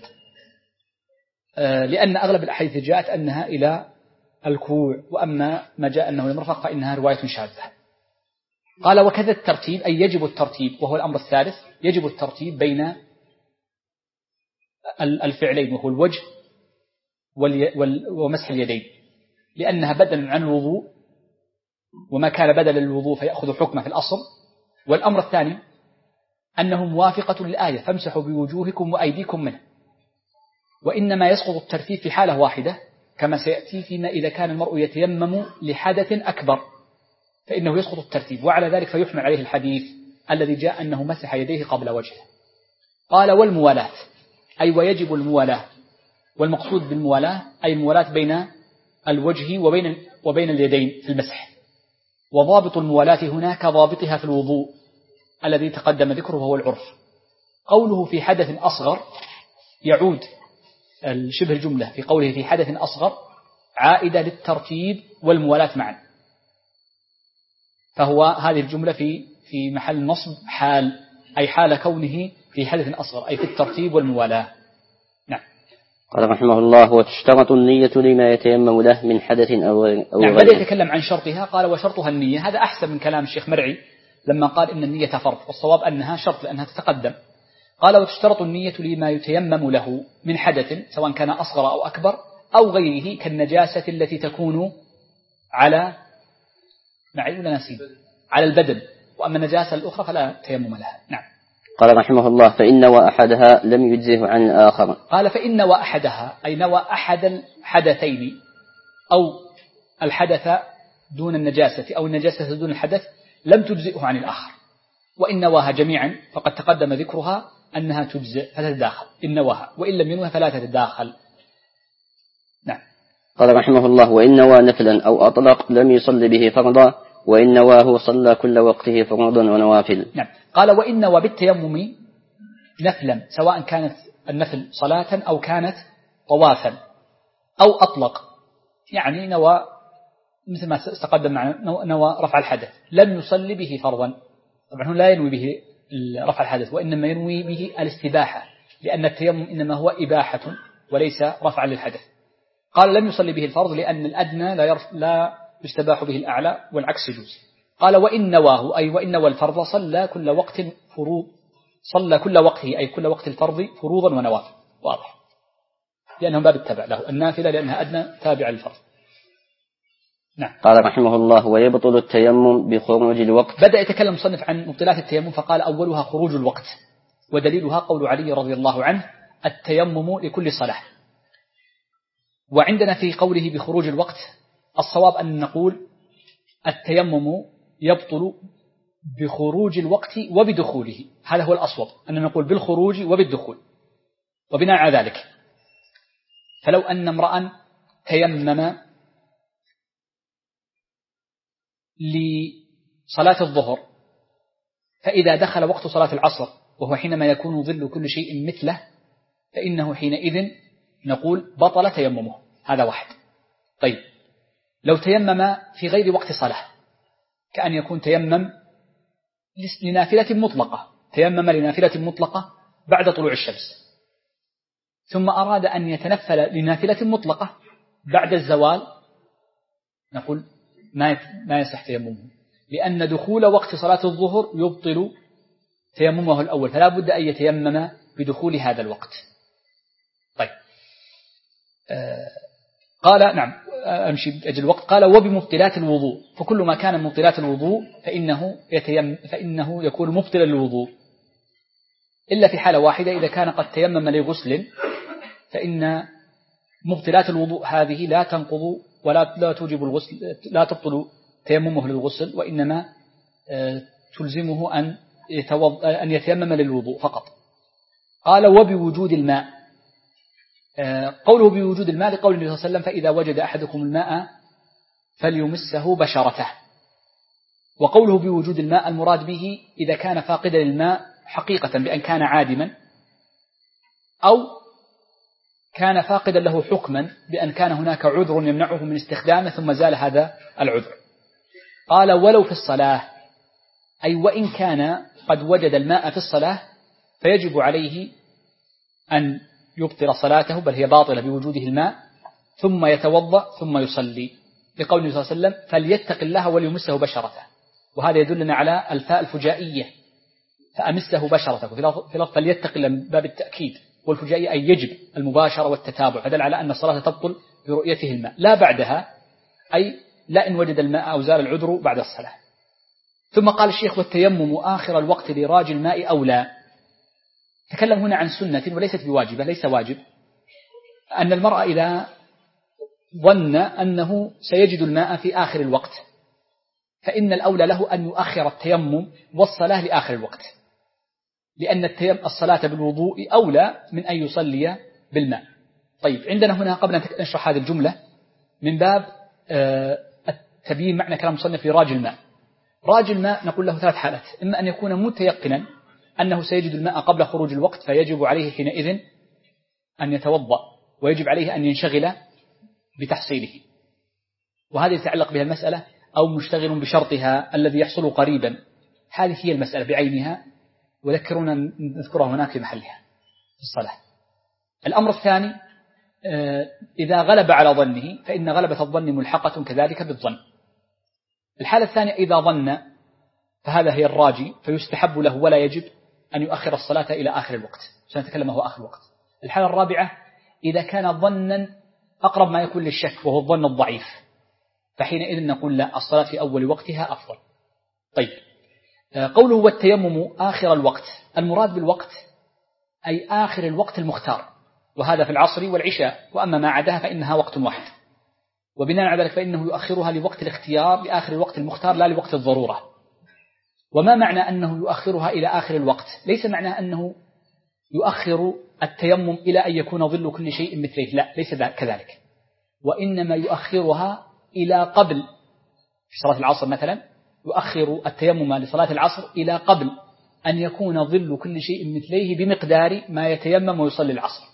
لأن أغلب الأحاديث جاءت أنها إلى الكوع، وأما ما جاء أنه للمرفق فإنها رواية شاذة. قال وكذا الترتيب أي يجب الترتيب، وهو الأمر الثالث، يجب الترتيب بين الفعلين، وهو الوجه ومسح اليدين، لأنها بدل عن الوضوء، وما كان بدل الوضوء فيأخذ حكمه في الأصل. والأمر الثاني أنه موافقة للآية فامسحوا بوجوهكم وأيديكم منه، وإنما يسقط الترتيب في حالة واحدة كما سيأتي فيما إذا كان المرء يتيمم لحدث أكبر فإنه يسقط الترتيب، وعلى ذلك فيحمل عليه الحديث الذي جاء أنه مسح يديه قبل وجهه. قال والموالاة أي ويجب الموالاة، والمقصود بالموالاة أي الموالاة بين الوجه وبين اليدين في المسح. وضابط الموالاة هنا كضابطها في الوضوء الذي تقدم ذكره وهو العرف. قوله في حدث أصغر يعود شبه الجملة في قوله في حدث أصغر عائدة للترتيب والموالاة معا، فهو هذه الجملة في محل نصب حال، أي حال كونه في حدث أصغر أي في الترتيب والموالاة. نعم. قال رحمه الله وتشترط النية لما يتيمم له من حدث أو نعم. بدأ يتكلم عن شرطها، قال وشرطها النية. هذا أحسن من كلام الشيخ مرعي لما قال إن النية فرض، والصواب أنها شرط لأنها تتقدم. قال وتشترط النية لما يتيمم له من حدث سواء كان أصغر أو أكبر أو غيره، كالنجاسة التي تكون على على البدن، وأما النجاسة الأخرى فلا تيمم لها. نعم. قال رحمه الله فإن نوى أحدها لم يجزه عن الآخر. قال فإن نوى أحدها أي نوى أحد الحدثين، أو الحدث دون النجاسة أو النجاسة دون الحدث لم تجزئه عن الآخر، وإن نواها جميعا فقد تقدم ذكرها أنها تجزئ فتتداخل إن نواها، وإن لم ينوها فلا تتداخل. نعم. قال رحمه الله وإن نوى نفلا أو أطلق لم يصل به فرضا، وإن نواه صلى كل وقته فروضا ونوافل. نعم. قال وإن نوى بالتيمم نفلا سواء كانت النفل صلاة أو كانت طوافا أو أطلق، يعني نوى مثل ما استقدم معنا نوى رفع الحدث لم يصلي به فرضا. طبعا لا ينوي به رفع الحدث، وإنما ينوي به الاستباحة، لأن التيمم إنما هو إباحة وليس رفع للحدث. قال لم يصلي به الفرض لأن الأدنى لا يستباح به الأعلى والعكس يجوز. قال وإن نواه أي وإن نوى الفرض صلى كل وقته أي كل وقت الفرض فروضا ونوافل. واضح، لأنهم باب التبع له، النافلة لأنها أدنى تابع للفرض. نعم. قال رحمه الله ويبطل التيمم بخروج الوقت. بدأ يتكلم المصنف عن مبطلات التيمم فقال أولها خروج الوقت، ودليلها قول علي رضي الله عنه التيمم لكل صلاة. وعندنا في قوله بخروج الوقت الصواب أن نقول التيمم يبطل بخروج الوقت وبدخوله، هذا هو الأصوب أن نقول بالخروج وبالدخول. وبناء على ذلك فلو أن امرأ تيمم لصلاة الظهر فإذا دخل وقت صلاة العصر وهو حينما يكون ظل كل شيء مثله، فإنه حينئذ نقول بطل تيممه. هذا واحد. طيب لو تيمم في غير وقت صلاة، كأن يكون تيمم لنافلة مطلقة، تيمم لنافلة مطلقة بعد طلوع الشمس، ثم أراد أن يتنفل لنافلة مطلقة بعد الزوال، نقول ما يصح تيممه، لأن دخول وقت صلاة الظهر يبطل تيممه الأول، فلا بد أن يتيمم بدخول هذا الوقت. طيب قال نعم أمشي بأجل الوقت. قال وبمبطلات الوضوء، فكل ما كان مبطلات الوضوء فإنه يكون مبطلا للوضوء، إلا في حالة واحدة، إذا كان قد تيمم لغسل، فإن مبطلات الوضوء هذه لا تنقض ولا توجب الغسل، لا تبطل تيممه للغسل، وإنما تلزمه أن يتيمم للوضوء فقط. قال وبوجود الماء، قوله بوجود الماء لقول النبي صلى الله عليه وسلم فإذا وجد أحدكم الماء فليمسه بشرته، وقوله بوجود الماء المراد به إذا كان فاقدا للماء حقيقة بأن كان عادما، أو كان فاقدا له حكما بأن كان هناك عذر يمنعه من استخدامه ثم زال هذا العذر. قال ولو في الصلاة، أي وإن كان قد وجد الماء في الصلاة فيجب عليه أن يبطل صلاته، بل هي باطلة بوجوده الماء، ثم يتوضأ ثم يصلي، لقول النبي صلى الله عليه وسلم فليتق الله وليمسه بشرته، وهذا يدلنا على الفاء الفجائية، فأمسه بشرته، في لفظ فليتق الله من باب التأكيد، والفجائية أي يجب المباشرة والتتابع، فدل على أن الصلاة تبطل برؤيته الماء، لا بعدها، أي لا إن وجد الماء أو زال العذر بعد الصلاة. ثم قال الشيخ والتيمم آخر الوقت لراج الماء أو لا. تكلم هنا عن سنة وليست بواجبة، ليس واجب، أن المرأة إذا ظن أنه سيجد الماء في آخر الوقت فإن الأولى له أن يؤخر التيمم والصلاة لآخر الوقت، لأن الصلاة بالوضوء أولى من أن يصلي بالماء. طيب عندنا هنا قبل أن نشرح هذه الجملة من باب تبيين معنى كلام المصنف في راج الماء. راج الماء نقول له ثلاث حالات: إما أن يكون متيقنا أنه سيجد الماء قبل خروج الوقت فيجب عليه حينئذ أن يتوضأ، ويجب عليه أن ينشغل بتحصيله، وهذه يتعلق بها المسألة، أو مشتغل بشرطها الذي يحصل قريبا، هذه هي المسألة بعينها، وذكرونا نذكرها هناك في محلها في الصلاة. الأمر الثاني إذا غلب على ظنه، فإن غلبة الظن ملحقة كذلك بالظن. الحالة الثانية إذا ظن، فهذا هي الراجي، فيستحب له ولا يجب أن يؤخر الصلاة إلى آخر الوقت، سنتكلم هو آخر الوقت. الحالة الرابعة إذا كان ظنا أقرب ما يكون للشك وهو الظن الضعيف، فحينئذ نقول لا، الصلاة في أول وقتها أفضل. طيب قوله والتيمم آخر الوقت، المراد بالوقت أي آخر الوقت المختار، وهذا في العصر والعشاء، وأما ما عداها فإنها وقت واحد، وبناء على ذلك فإنه يؤخرها لوقت الاختيار، لآخر الوقت المختار لا لوقت الضرورة. وما معنى أنه يؤخرها إلى آخر الوقت؟ ليس معنى أنه يؤخر التيمم إلى أن يكون ظل كل شيء مثله، لا، ليس كذلك، وإنما يؤخرها إلى قبل، في صلاة العصر مثلا يؤخر التيمم لصلاة العصر إلى قبل أن يكون ظل كل شيء مثليه بمقدار ما يتيمم ويصلي العصر،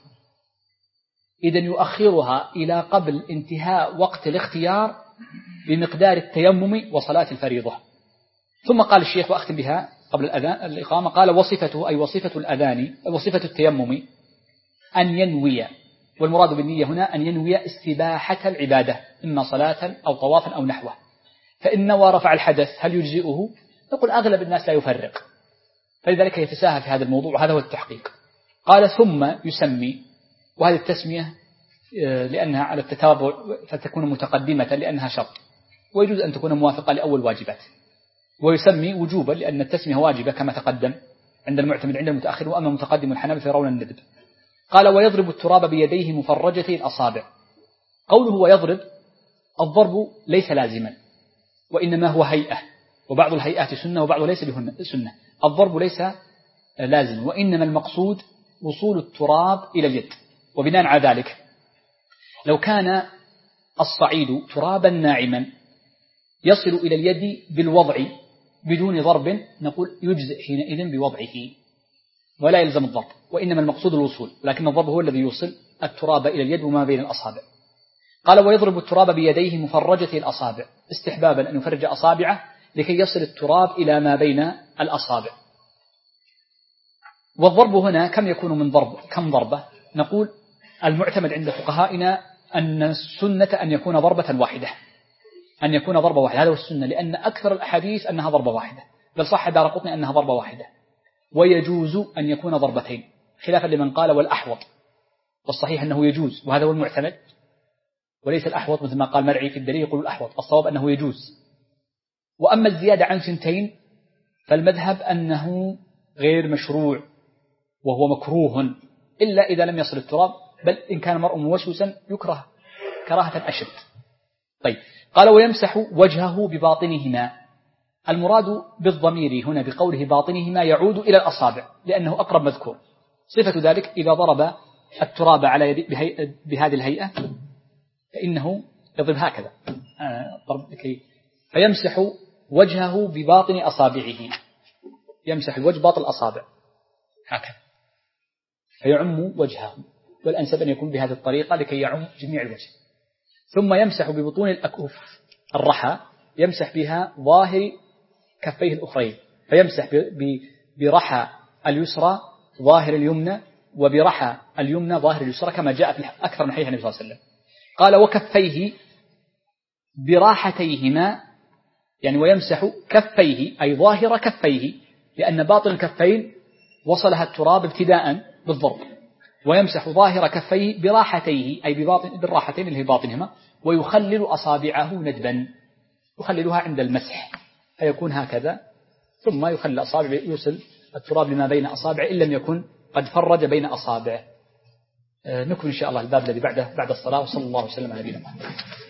إذن يؤخرها إلى قبل انتهاء وقت الاختيار بمقدار التيمم وصلاة الفريضة. ثم قال الشيخ وأختم بها قبل الأذان الإقامة، قال وصفته أي وصفة الأذان، وصفة التيمم أن ينوي، والمراد بالنية هنا أن ينوي استباحة العبادة، إما صلاة أو طوافا أو نحوه. فإن نوى رفع الحدث هل يجزئه؟ نقول أغلب الناس لا يفرق، فلذلك يتساهل في هذا الموضوع، وهذا هو التحقيق. قال ثم يسمي، وهذه التسمية لأنها على التتابع فتكون متقدمة لأنها شرط، ويجوز أن تكون موافقة لأول واجبات. ويسمي وجوبا لأن التسمية واجبة كما تقدم عند المعتمد عند المتأخر، وأما متقدم الحنابلة فيرون الندب. قال ويضرب التراب بيديه مفرجتي الأصابع. قوله ويضرب، الضرب ليس لازما، وإنما هو هيئة، وبعض الهيئات سنة وبعض ليس بهن سنة. الضرب ليس لازم، وإنما المقصود وصول التراب إلى اليد. وبناء على ذلك لو كان الصعيد ترابا ناعما يصل إلى اليد بالوضع بدون ضرب، نقول يجزئ حينئذ بوضعه ولا يلزم الضرب، وإنما المقصود الوصول، لكن الضرب هو الذي يوصل التراب إلى اليد وما بين الأصابع. قال ويضرب التراب بيديه مفرجة الأصابع، استحبابا أن يفرج أصابعه لكي يصل التراب إلى ما بين الأصابع. والضرب هنا كم يكون من كم ضربة؟ نقول المعتمد عند فقهائنا أن السنة أن يكون ضربة واحدة، أن يكون ضربة واحدة، هذا هو السنة، لأن أكثر الأحاديث أنها ضربة واحدة، بل صح دارقطني أنها ضربة واحدة، ويجوز أن يكون ضربتين خلافا لمن قال والأحوط، والصحيح أنه يجوز، وهذا هو المعتمد وليس الأحوط مثل ما قال مرعي في الدليل يقول الأحوط، الصواب أنه يجوز. وأما الزيادة عن 2 فالمذهب أنه غير مشروع وهو مكروه إلا إذا لم يصل التراب، بل إن كان المرء موسوسا يكره كراهة أشد. طيب قال ويمسح وجهه بباطنهما، المراد بالضمير هنا بقوله باطنهما يعود إلى الأصابع لأنه أقرب مذكور، صفة ذلك إذا ضرب التراب على يد بهذه الهيئة فإنه يضرب هكذا فيمسح وجهه بباطن أصابعه، يمسح الوجه باطن الأصابع هكذا فيعم وجهه، والأنسب أن يكون بهذه الطريقة لكي يعم جميع الوجه. ثم يمسح ببطون الأكف الرحى، يمسح بها ظاهر كفيه الأخرين، فيمسح برحى اليسرى ظاهر اليمنى وبرحى اليمنى ظاهر اليسرى كما جاء في أكثر من حديث النبي صلى الله عليه وسلم. قال وكفيه براحتيهما، يعني ويمسح كفيه أي ظاهر كفيه، لأن باطن الكفين وصلها التراب ابتداء بالضرب، ويمسح ظاهر كفيه براحتيه أي بالراحتين اللي هي باطنهما، ويخلل أصابعه ندبا، يخللها عند المسح فيكون هكذا، ثم يخلل أصابعه يوصل التراب لما بين أصابعه إن لم يكن قد فرج بين أصابعه. نكمل إن شاء الله الباب الذي بعد الصلاة، وصلى الله وسلم على نبينا محمد.